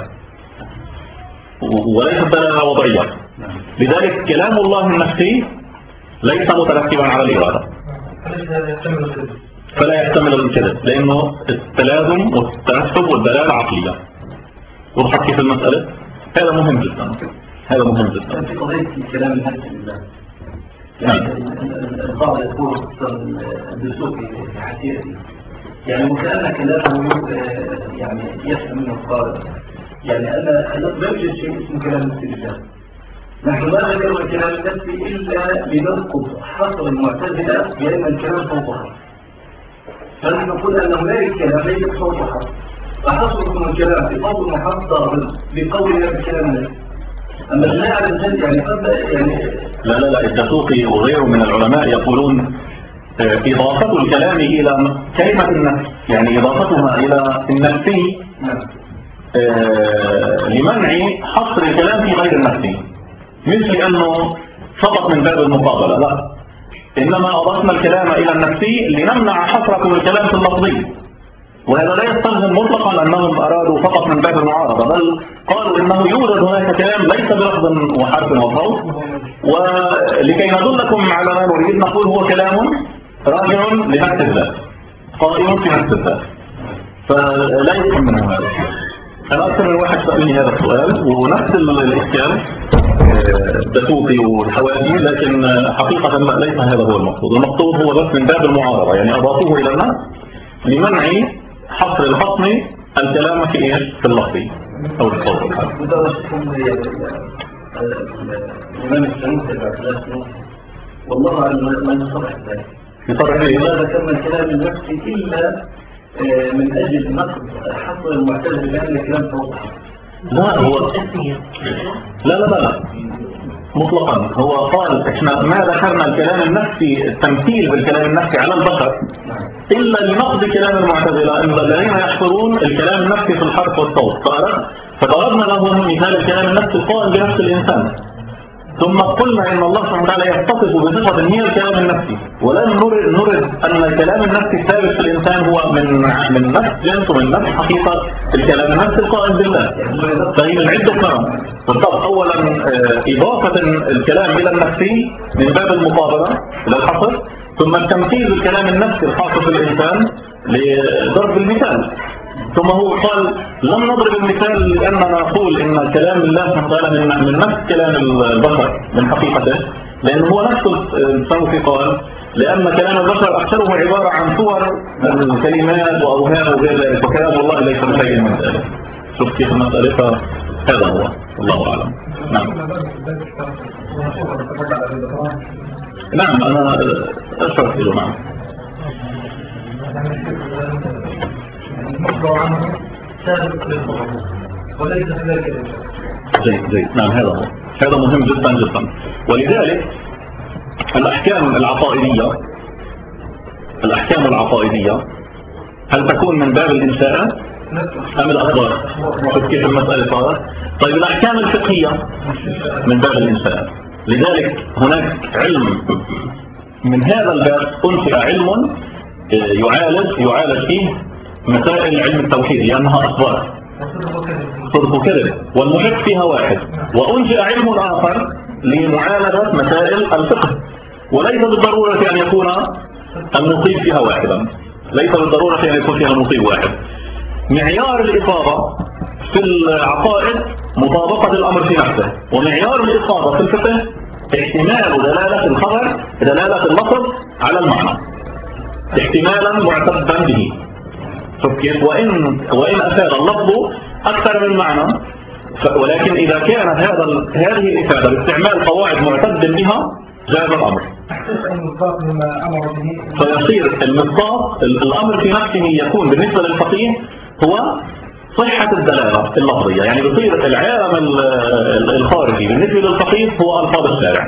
وليس دلالة وضعية. لذلك كلام الله النفسي ليس مترتبا على الإرادة، فلا يحتمل الكذب، لأنه التلازم والترتب والدلالة عقلية. وضحت كيف المسألة؟ هذا مهم جدا، هذا مهم جدا. في قضية الكلام النفسي بالله، البعض يقول الدسوقي في حكيته يعني وكأن كلامه يعني يفهم من القارئ، يعني أنا لا يوجد شيء اسمه كلام نفسي بالله. نحن ما ذكرنا الكلام النفسي إلا لننقض حصر المعتزلة بأن الكلام فوق حصر. فنحن نقول أن هناك كلام ليس فوق حصر، فحصركم الكلام في فوق المحصر بقول هذا الكلام النفسي. أما الجماعة يعني قد يعني لا لا لا الدسوقي وغيره من العلماء يقولون إضافة الكلام إلى كلمة النفس، يعني إضافتها إلى النفسي آه لمنع حصر الكلام في غير النفسي، مش لأنه فقط من باب المقابلة، لا، إنما أضفنا الكلام إلى النفسي لنمنع حصركم الكلام في اللفظي. وهذا لا يستلزم مطلقا أنهم أرادوا فقط من باب المعارضة، بل قالوا إنه يوجد هناك كلام ليس بلفظ وحرف وصوت، ولكي ندلكم على ما نريد نقول هو كلام راجع لنفس الذات قائم في نفس الذات، فلا يفهم منه هذا. أنا أكثر من واحد سألني هذا السؤال ونفس الإشكال الدسوقي والحوادي، لكن حقيقة لا، ليس هذا هو المقصود. المقصود هو بس من باب المعارضة، يعني أضافوه إلى النفس لمنع حصر الخصم الكلام في ايش؟ في اللفظي او الصوت الحرف. الإمام السنوسي بعد والله أعلم ما يصرح ذلك. يصرح ايه؟ ما ذكرنا الكلام النفسي إلا من أجل نقد حصر المعتزلة لأن الكلام فوق. لا هو لا لا لا مطلقا، هو قال احنا ما ذكرنا الكلام النفسي التمثيل بالكلام النفسي على البشر إلا لنقض كلام المعتزلة إن الذين يحصرون الكلام النفسي في الحرف والصوت. فضربنا لهم مثال الكلام النفسي القائم بنفس الإنسان، ثم قلنا إن الله سبحانه وتعالى يتصف بصفة هي الكلام النفسي، ولم نرد, نرد أن الكلام النفسي الثابت في الإنسان هو من من نفس جنس ومن نفس حقيقة الكلام النفسي القائم بالله. فهي من عدة مرات. بالضبط، أولا إضافة الكلام إلى النفسي من باب المقابلة إلى الحصر، ثم التمثيل بالكلام النفسي الحاصل في الإنسان لضرب المثال. ثم هو قال لم نضرب المثال لأننا نقول إن كلام الله سبحانه وتعالى من نفس كلام البشر من حقيقته، لأنه هو نفس السنوسي قال لأن كلام البشر أكثره عبارة عن صور الكلمات وأوهام وغير ذلك، وكلام الله ليس بشيء من ذلك. شوف كيف المسألة، هذا هو الله أعلم. نعم نعم أنا أشرت له. نعم المخبر عنه سابق للخبر وليس كذلك. جيد جيد نعم هذا هو، هذا مهم جدا جدا. ولذلك الأحكام العقائدية الأحكام العقائدية هل تكون من باب الإنشاءات أم الأخبار؟ شوف كيف المسألة صارت. طيب الأحكام الفقهية من باب الإنشاءات. لذلك هناك علم من هذا الباب أنشئ علم يعالج يعالج فيه مسائل علم التوحيد لأنها أخبار صدق وكذب، والمحق فيها واحد. وأنشئ علم آخر لمعالجة مسائل الفقه، وليس بالضرورة أن يكون المصيب فيها واحدا، ليس بالضرورة أن يكون فيها المصيب واحد. معيار الإصابة في العقائد مطابقة الأمر في نفسه، ومعيار الإصابة في الفقه احتمال دلالة الخبر دلالة اللفظ على المعنى احتمالا معتدا به. شوف كيف؟ وإن وإن أفاد اللفظ أكثر من معنى، ولكن إذا كان هذا هذه الإفادة باستعمال قواعد معتد بها جاز الأمر. فيصير المصداق الأمر في نفسه يكون بالنسبة للفقيه هو صحة الدلالة اللفظية، يعني بصير العالم الخارجي بالنسبة للفقيه هو ألفاظ الشارع،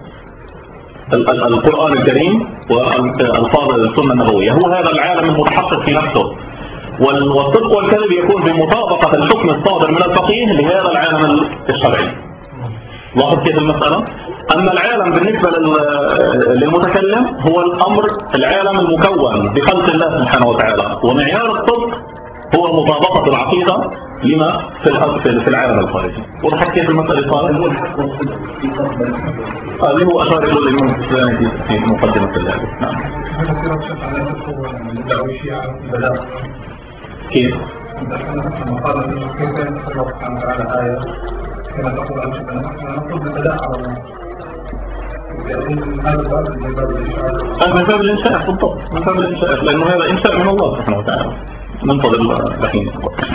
القرآن الكريم والألفاظ السنة النبوية، هو هذا العالم المتحقق في نفسه. والصدق والكذب يكون بمطابقة الحكم الصادر من الفقيه لهذا العالم الشرعي. لاحظ كيف المسألة؟ أما العالم بالنسبة للمتكلم هو الأمر العالم المكون بخلق الله سبحانه وتعالى، ومعيار الصدق هو مطابقة العقيدة لما في في العالم الخارجي. وضحت كيف المسألة صارت؟ هو الحق والصدق في قصد اللي هو أشار إلى الإمام الإسلامي في مقدمة الآية. نعم. كيف؟ قال كيف ينصر الله سبحانه وتعالى آية كما تقول أنت نقول بالبداء على الله. هذا الباب من باب الإنشاء. من باب الإنشاء بالضبط، من باب الإنشاء، لأنه هذا إنشاء من الله سبحانه وتعالى. ننتظر الحين.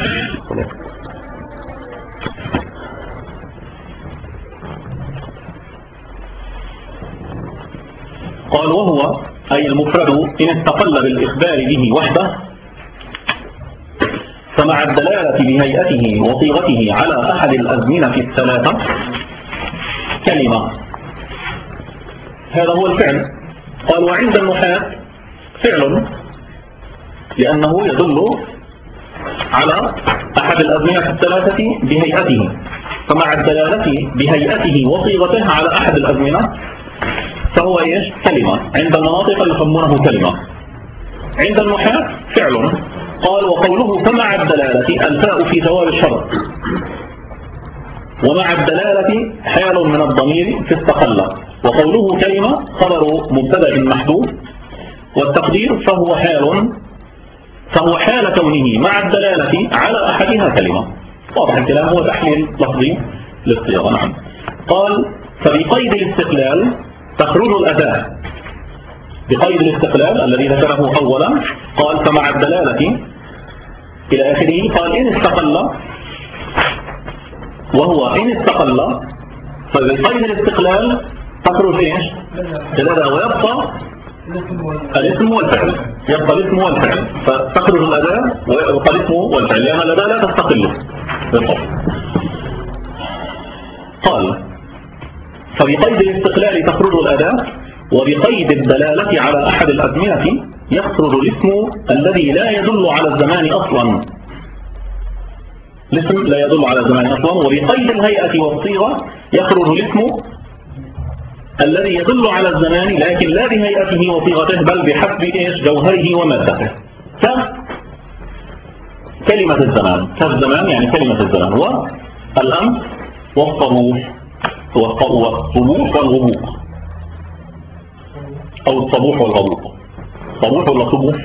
قال وهو أي المفرد إن استقل بالإخبار به وحده فمع الدلالة بهيئته وصيغته على أحد الأزمنة الثلاثة كلمة. هذا هو الفعل. قال وعند النحاة فعل لأنه يدل على أحد الأزمنة الثلاثة بهيئته، فمع الدلالة بهيئته وصيغته على أحد الأزمنة فهو إيش؟ كلمة. عند المناطق يسمونه كلمة. عند النحاة فعل. قال وقوله فمع الدلالة الفاء في جواب الشرط، ومع الدلالة حال من الضمير في استقل، وقوله كلمة خبر مبتدأ محذوف، والتقدير فهو حال فهو حال كونه مع الدلالة على أحدها كلمة. واضح الكلام، هو تحليل لفظي للصيغة. نعم. قال فبقيد الاستقلال تخرج الأداة. بقيد الاستقلال الذي ذكره أولا قال فمع الدلالة إلى آخره. قال إن استقل، وهو إن استقل فبقيد الاستقلال تخرج إيش؟ الأداة، ويبقى الاسم والفعل. يبقى الاسم والفعل، فتخرج الأداة ويبقى الاسم والفعل، لأن الأداة لا تستقل بالفعل. قال فبقيد الاستقلال تخرج الأداة، وبقيد الدلالة على أحد الأزمنة يخرج الاسم الذي لا يدل على الزمان أصلا. الاسم لا يدل على الزمان أصلا. وبقيد الهيئة والصيغة يخرج الاسم الذي يدل على الزمان لكن لا بهيئته وصيغته بل بحسب إيش؟ جوهره ومادته. كلمة الزمان، كالزمان يعني كلمة الزمان، والأمس والصبوح والصبوح والغبوق، أو الصبوح والغبوق. صبوح ولا صبوح؟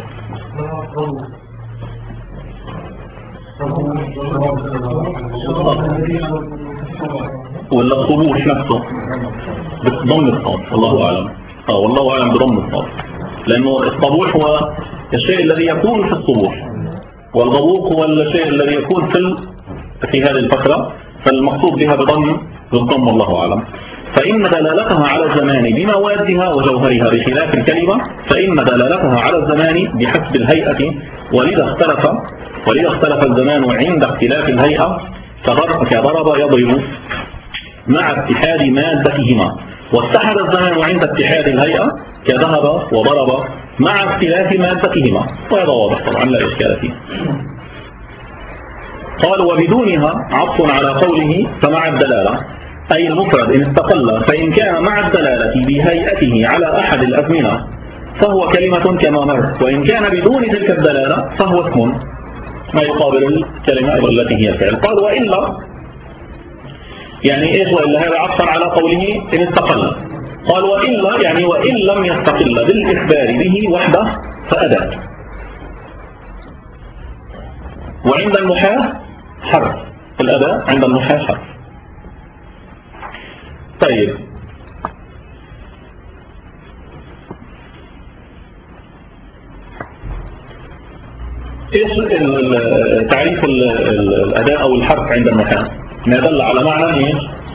ولا الصبوح نفسه بضم الصاد، الله أعلم. آه والله أعلم بضم الصاد، لأنه الصبوح هو الشيء الذي يكون في الصبوح، والغبوق هو الشيء الذي يكون في في هذه الفترة، فالمقصود بها بضم بالضم والله أعلم. فإن دلالتها على الزمان بموادها وجوهرها بخلاف الكلمة، فإن دلالتها على الزمان بحسب الهيئة، ولذا اختلف ولذا اختلف الزمان عند اختلاف الهيئة، كضرب يضرب مع اتحاد مادتهما، واتحد الزمان عند اتحاد الهيئة كذهب وضرب مع اختلاف مادتهما. وهذا واضح طبعا لا إشكال فيه. قال وبدونها عطف على قوله فمع الدلالة، أي المفرد إن استقل فإن كان مع الدلالة بهيئته على أحد الأزمنة فهو كلمة كما مر، وإن كان بدون تلك الدلالة فهو اسم ما يقابل الكلمة التي هي الفعل. قال وإلا يعني إيش وإلا؟ هذا عطفا على قوله إن استقل. قال وإلا يعني وإن لم يستقل بالإخبار به وحده فأداة. وعند النحاة حرف، الأداة عند النحاة حرف. طيب ايش تعريف الأداة أو الحرف عند النحاة؟ ما دل على معنى ايش؟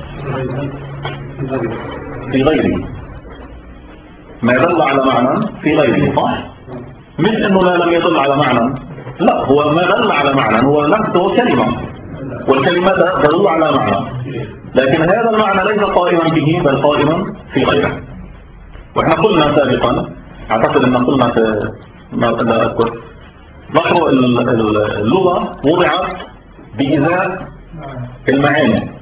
في غيره. ما دل على معنى في غيره، صح؟ مش انه لا لم يدل على معنى، لا، هو ما دل على معنى هو نفسه كلمة، والكلمة تدل على معنى، لكن هذا المعنى ليس قائما به بل قائما في غيره. واحنا قلنا سابقا، اعتقد ان قلنا في ما لا اذكر، لاحظوا اللغة وضعت بإزاء المعاني،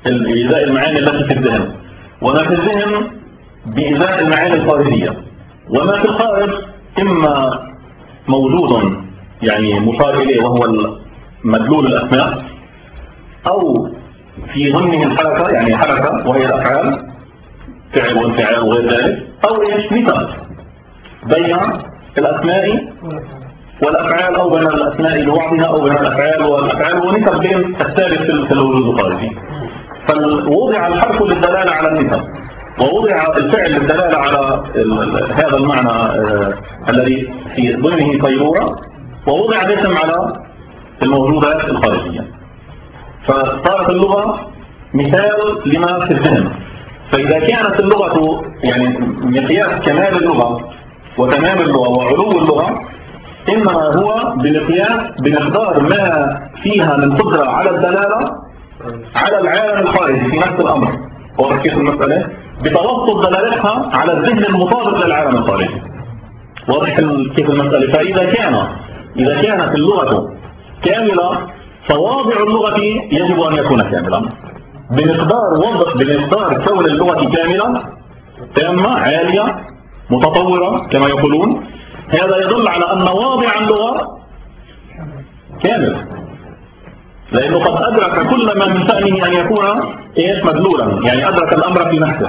بإزاء المعاني التي في الذهن، وما في الذهن بإزاء المعاني الخارجية. وما في الخارج إما موجود يعني مشار إليه وهو مدلول الأسماء، أو في ضمنه الحركة يعني حركة وهي الأفعال، فعل وانفعال وغير ذلك، أو إيش نسب بين الأسماء والأفعال، أو بين الأسماء ببعضها، أو بين الأفعال والأفعال، ونسب بين الثالث في الوجود الخارجي. فوضع الحرف للدلالة على النسب، ووضع الفعل للدلالة على هذا المعنى آه الذي في ضمنه قيلولة، ووضع الاسم على الموجودات الخارجية. فصارت اللغة مثال لما في الذهن. فإذا كانت اللغة يعني مقياس كمال اللغة وتمام اللغة وعلو اللغة، إنما هو بمقياس بمقدار ما فيها من قدرة على الدلالة على العالم الخارجي في نفس الأمر. واضح كيف المسألة؟ بتوسط دلالتها على الذهن المطابق للعالم الخارجي. واضح كيف المسألة؟ فإذا كان إذا كانت اللغة كاملة، فواضع اللغة يجب أن يكون كاملا بمقدار وضع بمقدار كون اللغة كاملة تامة عالية متطورة كما يقولون. هذا يدل على أن واضع اللغة كامل، لأنه قد أدرك كل ما من شأنه أن يكون إيش مدلولا، يعني أدرك الأمر في نفسه.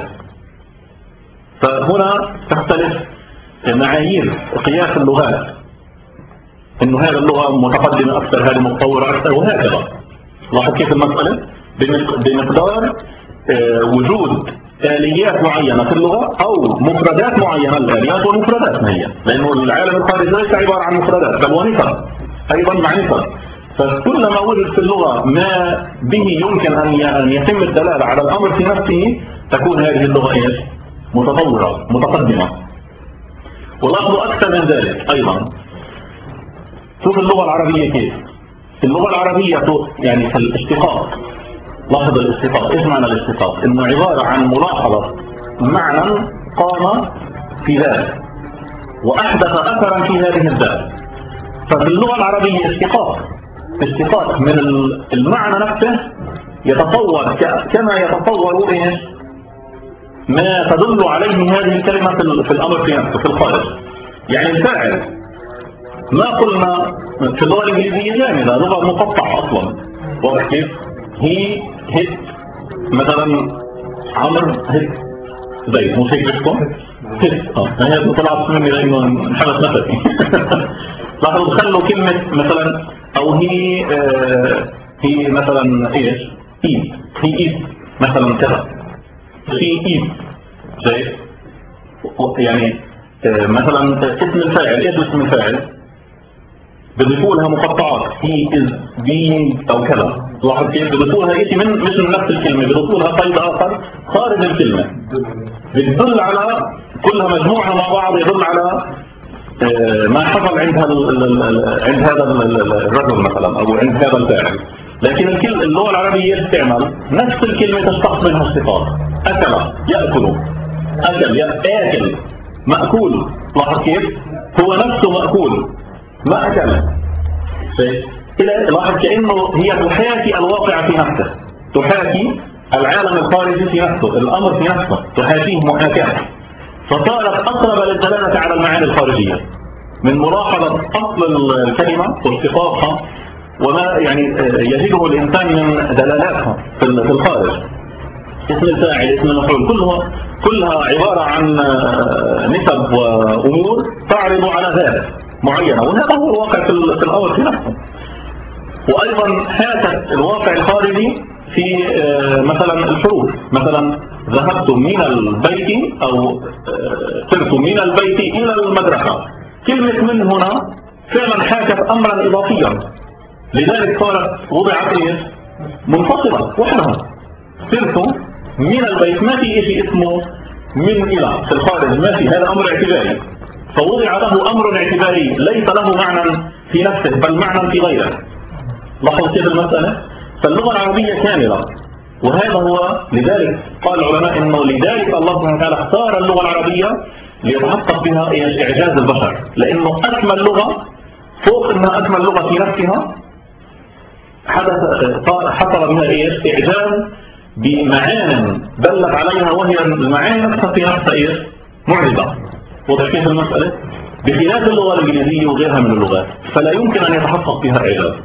فهنا تختلف معايير قياس اللغات، إنه هذه اللغة متقدمة أكثر، هذه متطورة أكثر، وهكذا. لاحظ كيف المسألة؟ بمقدار وجود آليات معينة في اللغة أو مفردات معينة. الآليات والمفردات ما هي؟ لأنه العالم الخارجي ليس عبارة عن مفردات بل ونسب أيضا مع نسب. فكل ما وجد في اللغة ما به يمكن أن يتم الدلالة على الأمر في نفسه، تكون هذه اللغة إيش؟ متطورة متقدمة. ولاحظوا أكثر من ذلك أيضا، شوف اللغة العربية كيف. اللغة العربية يعني في الاشتقاق، لاحظ الاشتقاق. ايش معنى الاشتقاق؟ انه عبارة عن ملاحظة معنى قام في ذات واحدث اثرا في هذه الذات. ففي اللغة العربية اشتقاق اشتقاق من المعنى نفسه يتطور كما يتطور ايش ما تدل عليه هذه الكلمة في الامر في نفسه في الخارج. يعني الفاعل ما قلنا في اللغة الانجليزية جامدة، لغة مقطعة اصلا. واضح كيف؟ هي هيت مثلا عمر هيت زي مو هيك بيحكوا هيت. اه هي طلعت مني لانه انحبس نفسي. لاحظوا خلوا كلمة مثلا او هي آه هي مثلا ايش؟ ايد هي ايد مثلا كذا هي ايد زي يعني آه مثلا اسم الفاعل. ايش اسم الفاعل؟ بضيفوا لها مقطعات هي از being او كذا. لاحظ كيف بضيفوا لها شيء من مش من نفس الكلمه، بضيفوا لها قيد اخر خارج الكلمه بتدل على كلها مجموعه مع بعض، يدل على ما حصل عند هذا عند هذا الرجل مثلا او عند هذا الفاعل. لكن اللغه العربيه تستعمل نفس الكلمه تشتق منها اشتقاق. اكل ياكل، اكل ياكل، ماكول. لاحظ كيف هو نفسه ماكول ما أكل. لاحظ كأنه هي تحاكي الواقع في نفسه، تحاكي العالم الخارجي في نفسه، الأمر في نفسه تحاكيه محاكاة. فصارت أقرب للدلالة على المعاني الخارجية من ملاحظة أصل الكلمة واشتقاقها وما يعني يجده الإنسان من دلالاتها في الخارج. اسم الفاعل، اسم المفعول، كلها كلها عبارة عن نسب وأمور تعرض على ذات معينة، وهذا هو الواقع في الأمر في نفسه. وأيضا حاكت الواقع الخارجي في مثلا الحروف. مثلا ذهبت من البيت أو سرت من البيت إلى المدرسة. كلمة من هنا فعلا حاكت أمرا إضافيا، لذلك صارت وضعت منفصلة وحدها. سرت من البيت، ما في شيء اسمه من إلى في الخارج، ما في، هذا أمر اعتباري. فوضع له أمر اعتباري ليس له معنى في نفسه بل معنى في غيره. لاحظوا كيف المسألة؟ فاللغة العربية كاملة، وهذا هو لذلك قال العلماء إنه لذلك الله سبحانه وتعالى اختار اللغة العربية ليتحقق بها إعجاز البشر، لأنه أكمل لغة فوق إنها أكمل لغة في نفسها حدث حصل بها إيش؟ إعجاز بمعان دلت عليها، وهي المعاني نفسها في نفسها ايش؟ معربة. وضع كيف المسألة؟ بخلاف اللغة الإنجليزية وغيرها من اللغات، فلا يمكن أن يتحقق فيها إعجاز.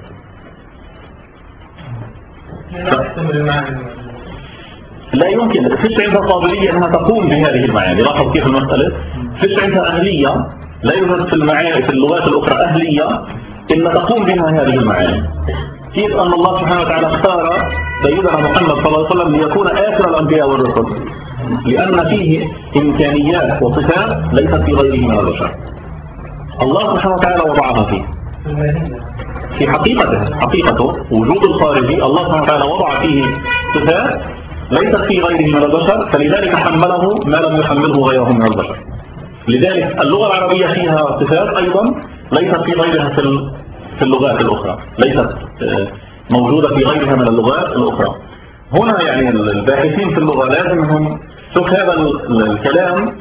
لا يمكن، فيش عندها قابلية أنها تقوم بهذه المعاني. لاحظ كيف المسألة؟ فيش عندها أهلية، لا يوجد في المعاني في اللغات الأخرى أهلية إن تقوم بها هذه المعاني. كيف أن الله سبحانه وتعالى اختار سيدنا محمد صلى الله عليه وسلم ليكون آخر الأنبياء والرسل؟ لأن فيه إمكانيات وصفات ليست في غيره من البشر. الله سبحانه وتعالى وضعها فيه في حقيقته حقيقته وجود الخارجي. الله سبحانه وتعالى وضع فيه صفات ليست في غيره من البشر، فلذلك حمله ما لم يحمله غيره من البشر. لذلك اللغة العربية فيها صفات أيضا ليست في غيرها في اللغات الأخرى، ليست موجودة في غيرها من اللغات الأخرى. هنا يعني الباحثين في اللغة لازمهم شوف هذا الكلام،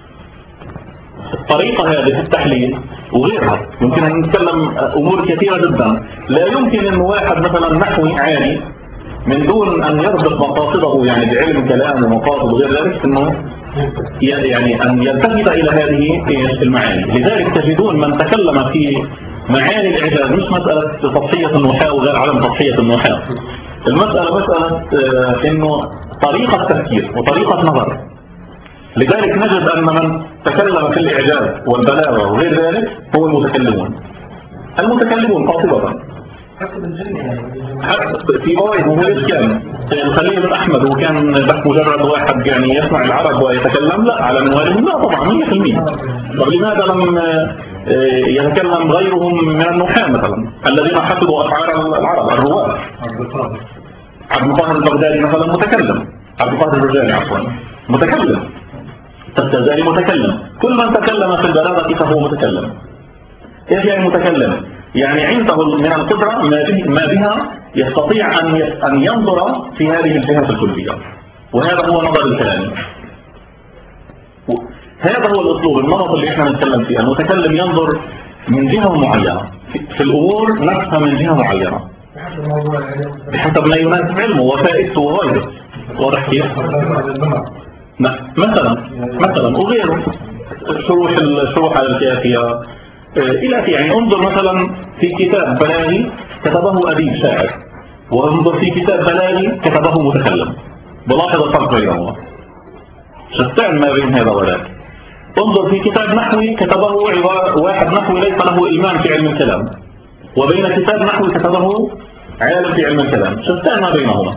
الطريقة هذه في التحليل وغيرها. يمكن أن نتكلم أمور كثيرة جدا. لا يمكن أن واحد مثلا نحوي عادي من دون أن يربط مقاصده يعني بعلم كلام ومقاصد وغير ذلك أنه يعني أن يلتفت إلى هذه المعاني. لذلك تجدون من تكلم في معاني الإعجاز مش مسألة تضحية النحاة وغير عدم تضحية النحاة، المسألة مسألة أنه طريقة تفكير وطريقة نظر. لذلك نجد أن من تكلم في الإعجاز والبلاغة وغير ذلك هو المتكلمون المتكلمون قاطبة. حتى في موعد هو ليش كان الخليل بن أحمد هو كان بس مجرد واحد يعني يسمع العرب ويتكلم؟ لا، على منوالهم لا طبعا مية في المية. طب لماذا لم يتكلم غيرهم من النحاة مثلا الذين حفظوا أفعال العرب الرواة؟ عبد القاهر البغدادي مثلا متكلم، عبد القاهر الرجالي عفوا متكلم، التزاري متكلم. كل من تكلم في البلاغة فهو متكلم. ايش يعني متكلم؟ يعني عنده من القدرة ما بها يستطيع أن أن ينظر في هذه الجهات الكلية، وهذا هو نظر الكلام. هذا هو الأسلوب النمط اللي احنا نتكلم فيه. المتكلم ينظر من جهة معينة في الأمور نفسها من جهة معينة بحسب ما يناسب علمه وفائدته وغيره. واضح كيف؟ مثلا مثلا وغيره شروح الشروح على الكافية إلى آخره. يعني انظر مثلا في كتاب بلاغي كتبه أديب شاعر، وانظر في كتاب بلاغي كتبه متكلم، بلاحظ الفرق بينهما، شتان ما بين هذا وذاك. انظر في كتاب نحوي كتبه واحد نحوي ليس له إلمام في علم الكلام، وبين كتاب نحوي كتبه عالم في علم الكلام، شتان ما بينهما.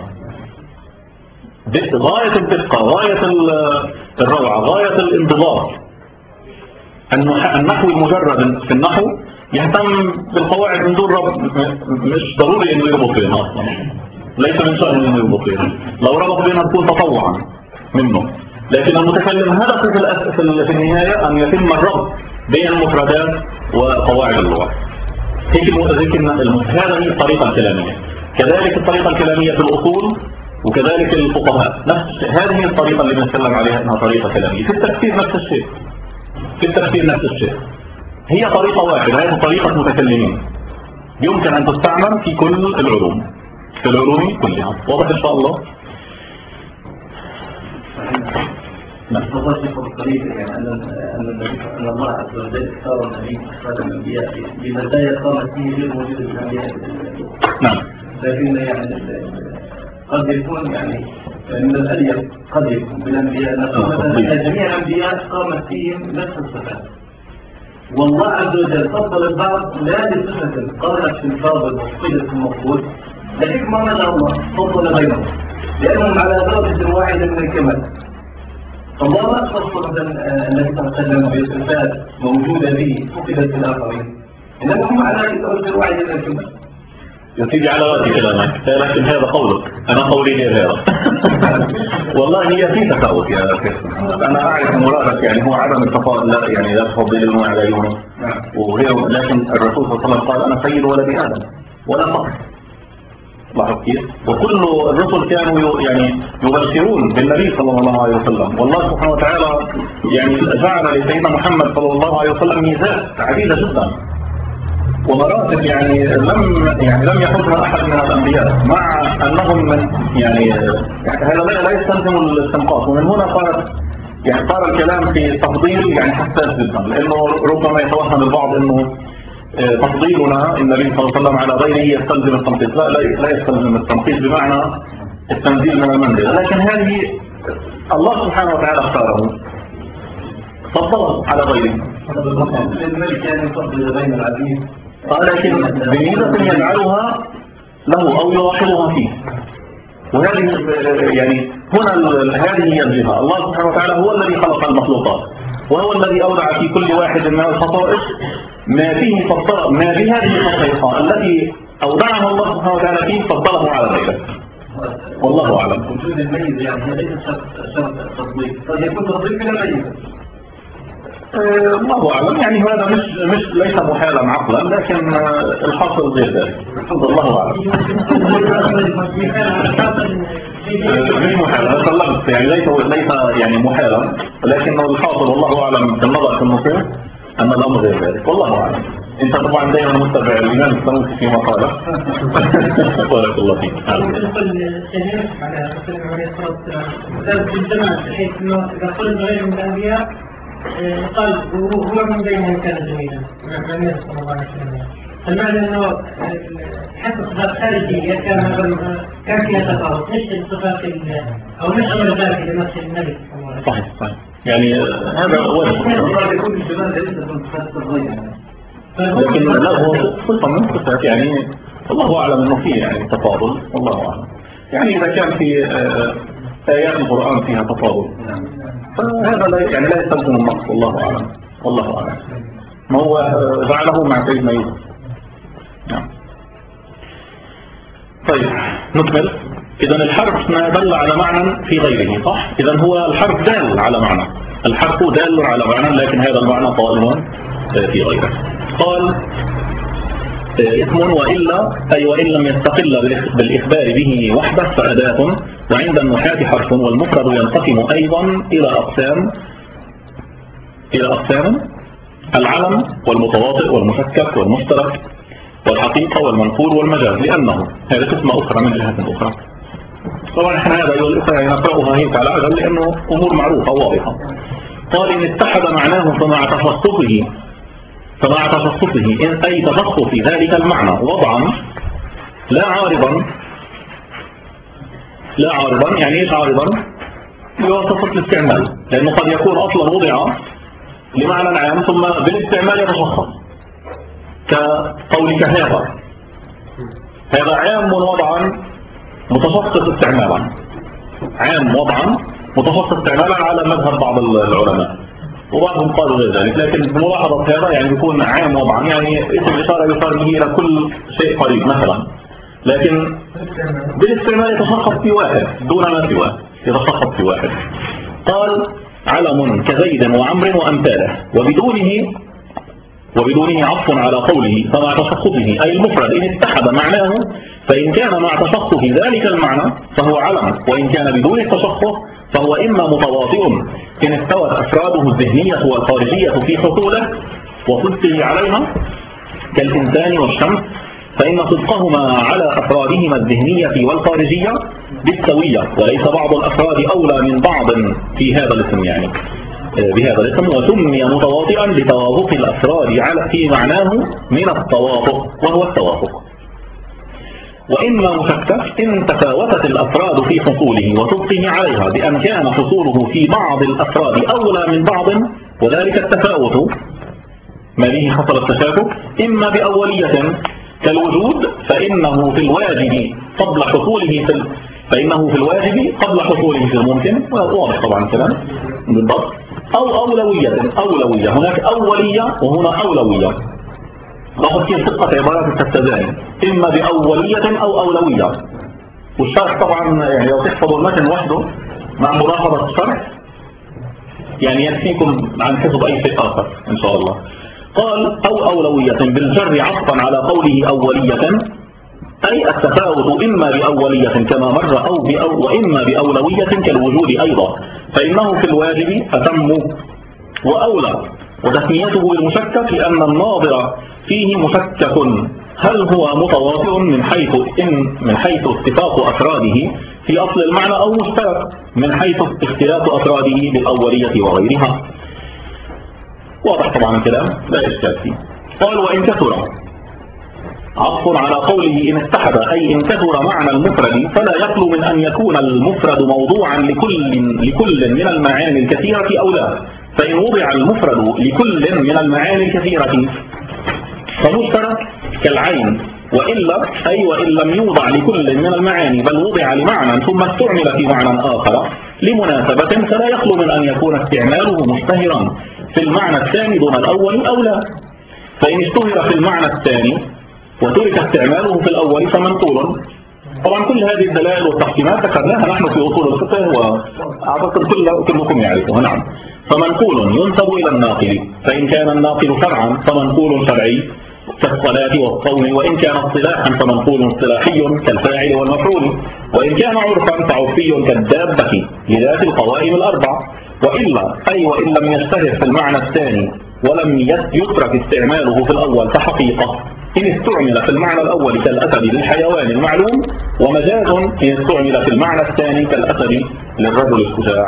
غاية الدقة، غاية الروعة، غاية الانضباط. النحو المجرد في النحو يهتم بالقواعد من دون ربط، مش ضروري انه يربط بينها اصلا، ليس من شأنه انه يربط بينها، لو ربط بينها تكون تطوعا منه. لكن المتكلم هدفه في في النهاية ان يتم الربط بين المفردات وقواعد اللغة. هيك هذا هي الطريقة الكلامية. كذلك الطريقة الكلامية في الأصول وكذلك الفقهاء نفس هذه هي الطريقة اللي بنتكلم عليها انها طريقة كلامية. في التفسير نفس الشيء، في التفسير نفس الشيء. هي طريقة واحدة، هي طريقة متكلمين يمكن أن تستعمل في كل العلوم، في العلوم كلها. واضح إن شاء الله؟ نعم. نظرت الطريقة يعني أن أن الله عز وجل اختار النبي اختار الأنبياء بمزايا قامت فيه غير موجودة في الأنبياء. نعم. لكن يعني قد يكون يعني من الأليق قد يكون بالأنبياء مثلا جميع الأنبياء قامت فيهم نفس الصفات، والله عز وجل فضل البعض لا بصفة قامت في الفاضل وفقدت في المفروض، لحكمة من الله فضل بينهم لأنهم على درجة واحدة من الكمال. الله ما خصص النبي صلى الله عليه وسلم بصفات موجودة به فقدت في الآخرين، إنما هم على درجة واحدة من الكمال. يصيب على وقت كلامك، لكن هذا قولك، أنا قولي غير هذا. والله هي في تفاوت يا أخي، أنا أعرف مرادك يعني هو عدم التفاوت، لا يعني لا تفضل الماء على يونس وغيره، لكن الرسول صلى الله عليه وسلم قال أنا سيد ولد آدم ولا فقر. لاحظ كيف؟ وكل الرسل كانوا يعني يبشرون بالنبي صلى الله عليه وسلم، والله سبحانه وتعالى يعني جعل لسيدنا محمد صلى الله عليه وسلم ميزات عديدة جدا. ومراتب يعني لم يعني لم يحكمها احد من الانبياء، مع انهم من يعني, يعني هذا لا يستلزم الاستنقاص. ومن هنا صارت يعني صار الكلام في تفضيل يعني حساس جدا، لانه ربما يتوهم البعض انه تفضيلنا النبي صلى الله عليه وسلم على غيره يستلزم التنقيص. لا لا يستلزم التنقيص بمعنى التنزيل من المنزل، لكن هذه الله سبحانه وتعالى اختاره فضله على غيره. الملك يعني يفضل بين العبيد، لكن بميزة يجعلها له أو يلاحظها فيه. وهذه يعني هنا هذه هي الجهة. الله سبحانه وتعالى هو الذي خلق المخلوقات، وهو الذي أودع في كل واحد من الخصائص ما فيه فضل، ما في هذه الخصائص التي أودعها الله سبحانه وتعالى فيه فضله على غيره. والله أعلم. وجود الميز يعني ليس شرط التفضيل، قد يكون تفضيل من الميز. الله أعلم. يعني هذا مش مش ليس محالا عقلا، لكن الحاصل غير ذلك. الله أعلم. مش محالا، تلغت يعني ليس ليس يعني محالا، لكن الحاصل والله أعلم بالنظر في النصوص أن الأمر غير ذلك. والله أعلم. أنت طبعا دائما متبع الإمام السنوسي في مقاله. بارك الله فيك. بالنسبة للتجريب على رسول عليه الصلاة والسلام في الزمان، بحيث أنه إذا قلت غير من الأنبياء قال هو من بينهم كان جميلا مع النبي صلى الله عليه وسلم. فالمعنى انه حتى الصفات الخارجيه كان كان فيها تفاوت، مش الصفات او مش امر ذاتي لنفس النبي صلى الله عليه وسلم. صحيح صحيح. يعني هذا وجه. قد يكون الجمال ليس صفات تفضيل، لكن له صفه من الصفات يعني الله اعلم انه فيه يعني تفاضل. والله اعلم. يعني اذا كان في آيات القرآن فيها تفاضل فهذا لا يعني لا يستلزم النقص. والله أعلم. والله أعلم. ما هو جعله مع سيدنا يوسف. نعم. طيب نكمل. إذا الحرف ما دل على معنى في غيره، صح؟ إذا هو الحرف دال على معنى، الحرف دال على معنى، لكن هذا المعنى قائم في غيره. قال اسم وإلا أي وإن لم يستقل بالإخبار به وحده فأداة، وعند النحاة حرف، والمفرد ينقسم أيضا إلى أقسام إلى أقسام العلم والمتواطئ والمشكك والمشترك والحقيقة والمنقول والمجاز، لأنه هذا قسمة أخرى من جهة أخرى. طبعا احنا هذا أيها الأخوة يعني نقرأها هيك على عجل لأنه أمور معروفة واضحة. قال إن اتحد معناه فمع تخصصه فمع تخصصه إن أي تخصص ذلك المعنى وضعا لا عارضا لا عارضا يعني إيش عارضا؟ بواسطة الاستعمال، لأنه قد يكون أصلا وضع لمعنى عام ثم بالاستعمال يتشخص، كقولك هذا هذا عام وضعا متشخص استعمالا، عام وضعا متشخص استعمالا على مذهب بعض العلماء، وبعضهم قالوا غير ذلك. لكن بملاحظة هذا يعني يكون عام وضعا يعني اسم الإشارة يشار به إلى كل شيء قريب مثلا، لكن بالاستعمال يتشخص في واحد دون ما سواه، يتشخص في واحد. قال علم كزيد وعمر وأمثاله، وبدونه وبدونه عطف على قوله فمع تشخصه أي المفرد إن اتحد معناه، فإن كان مع تشخص ذلك المعنى فهو علم، وإن كان بدون التشخص فهو إما متواطئ إن استوت أفراده الذهنية والخارجية في حصوله وصدقه عليها كالإنسان والشمس، فإن صدقهما على أفرادهما الذهنية والخارجية بالسوية، وليس بعض الأفراد أولى من بعض في هذا الاسم يعني بهذا الاسم، وسمي متواطئا لتوافق الأفراد على في معناه من التوافق وهو التوافق. وإما مشكك إن تفاوتت الأفراد في حصوله وصدقه عليها بأن كان حصوله في بعض الأفراد أولى من بعض، وذلك التفاوت ما به حصل التشاكك إما بأولية كالوجود فإنه في الواجب قبل حصوله في فإنه في الواجب قبل حصوله في الممكن، واضح طبعا كلام بالضبط، أو أولوية أولوية هناك أولية وهنا أولوية. لاحظ كيف دقة عبارات التزامن، إما بأولية أو أولوية. والشرح طبعا يعني لو تحفظوا المتن وحده مع ملاحظة الشرح يعني يكفيكم عن حفظ أي شيء آخر إن شاء الله. قال أو أولوية بالجر عطفا على قوله أولية أي التفاوت إما بأولية كما مر أو بأو وإما بأولوية كالوجود أيضا، فإنه في الواجب أتم وأولى وتسميته بالمشكك لأن الناظر فيه مشكك هل هو متواطئ من حيث إن من حيث اتفاق أفراده في أصل المعنى أو مشترك من حيث اختلاف أفراده بالأولية وغيرها. واضح طبعا الكلام لا إشكال فيه. قال وإن كثر عطف على قوله إن اتحد أي إن كثر معنى المفرد فلا يخلو من أن يكون المفرد موضوعا لكل لكل من المعاني الكثيرة أو لا. فإن وضع المفرد لكل من المعاني الكثيرة فمشترك كالعين، وإلا أي وإن لم يوضع لكل من المعاني بل وضع لمعنى ثم استعمل في معنى آخر لمناسبة فلا يخلو من أن يكون استعماله مشتهرا في المعنى الثاني دون الأول أو لا. فإن اشتهر في المعنى الثاني وترك استعماله في الأول فمنقول. طبعا كل هذه الدلائل والتحكيمات ذكرناها نحن في أصول الفقه وأعتقد كل كلكم يعرفها. نعم. فمنقول ينسب إلى الناقل، فإن كان الناقل شرعا فمنقول شرعي كالصلاة والصوم، وإن كان اصطلاحا فمنقول اصطلاحي كالفاعل والمفعول، وإن كان عرفا فعرفي كالدابة لذات القوائم الأربع. وإلا أي وإن لم يشتهر في المعنى الثاني ولم يترك استعماله في الأول فحقيقة إن استعمل في المعنى الأول كالأسد للحيوان المعلوم، ومجاز إن استعمل في المعنى الثاني كالأسد للرجل الشجاع.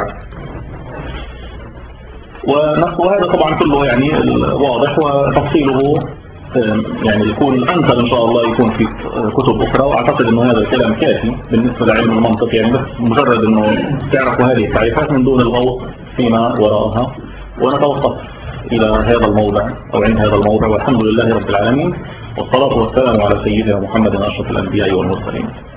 وهذا طبعا كله يعني واضح، وتفصيله يعني يكون أنسب إن شاء الله يكون في كتب أخرى، وأعتقد أنه هذا الكلام كافي بالنسبة لعلم المنطق، يعني بس مجرد أنه تعرفوا هذه التعريفات من دون الغوص فيما وراءها. ونتوقف إلى هذا الموضع أو عند هذا الموضع، والحمد لله رب العالمين، والصلاة والسلام على سيدنا محمد أشرف الأنبياء والمرسلين.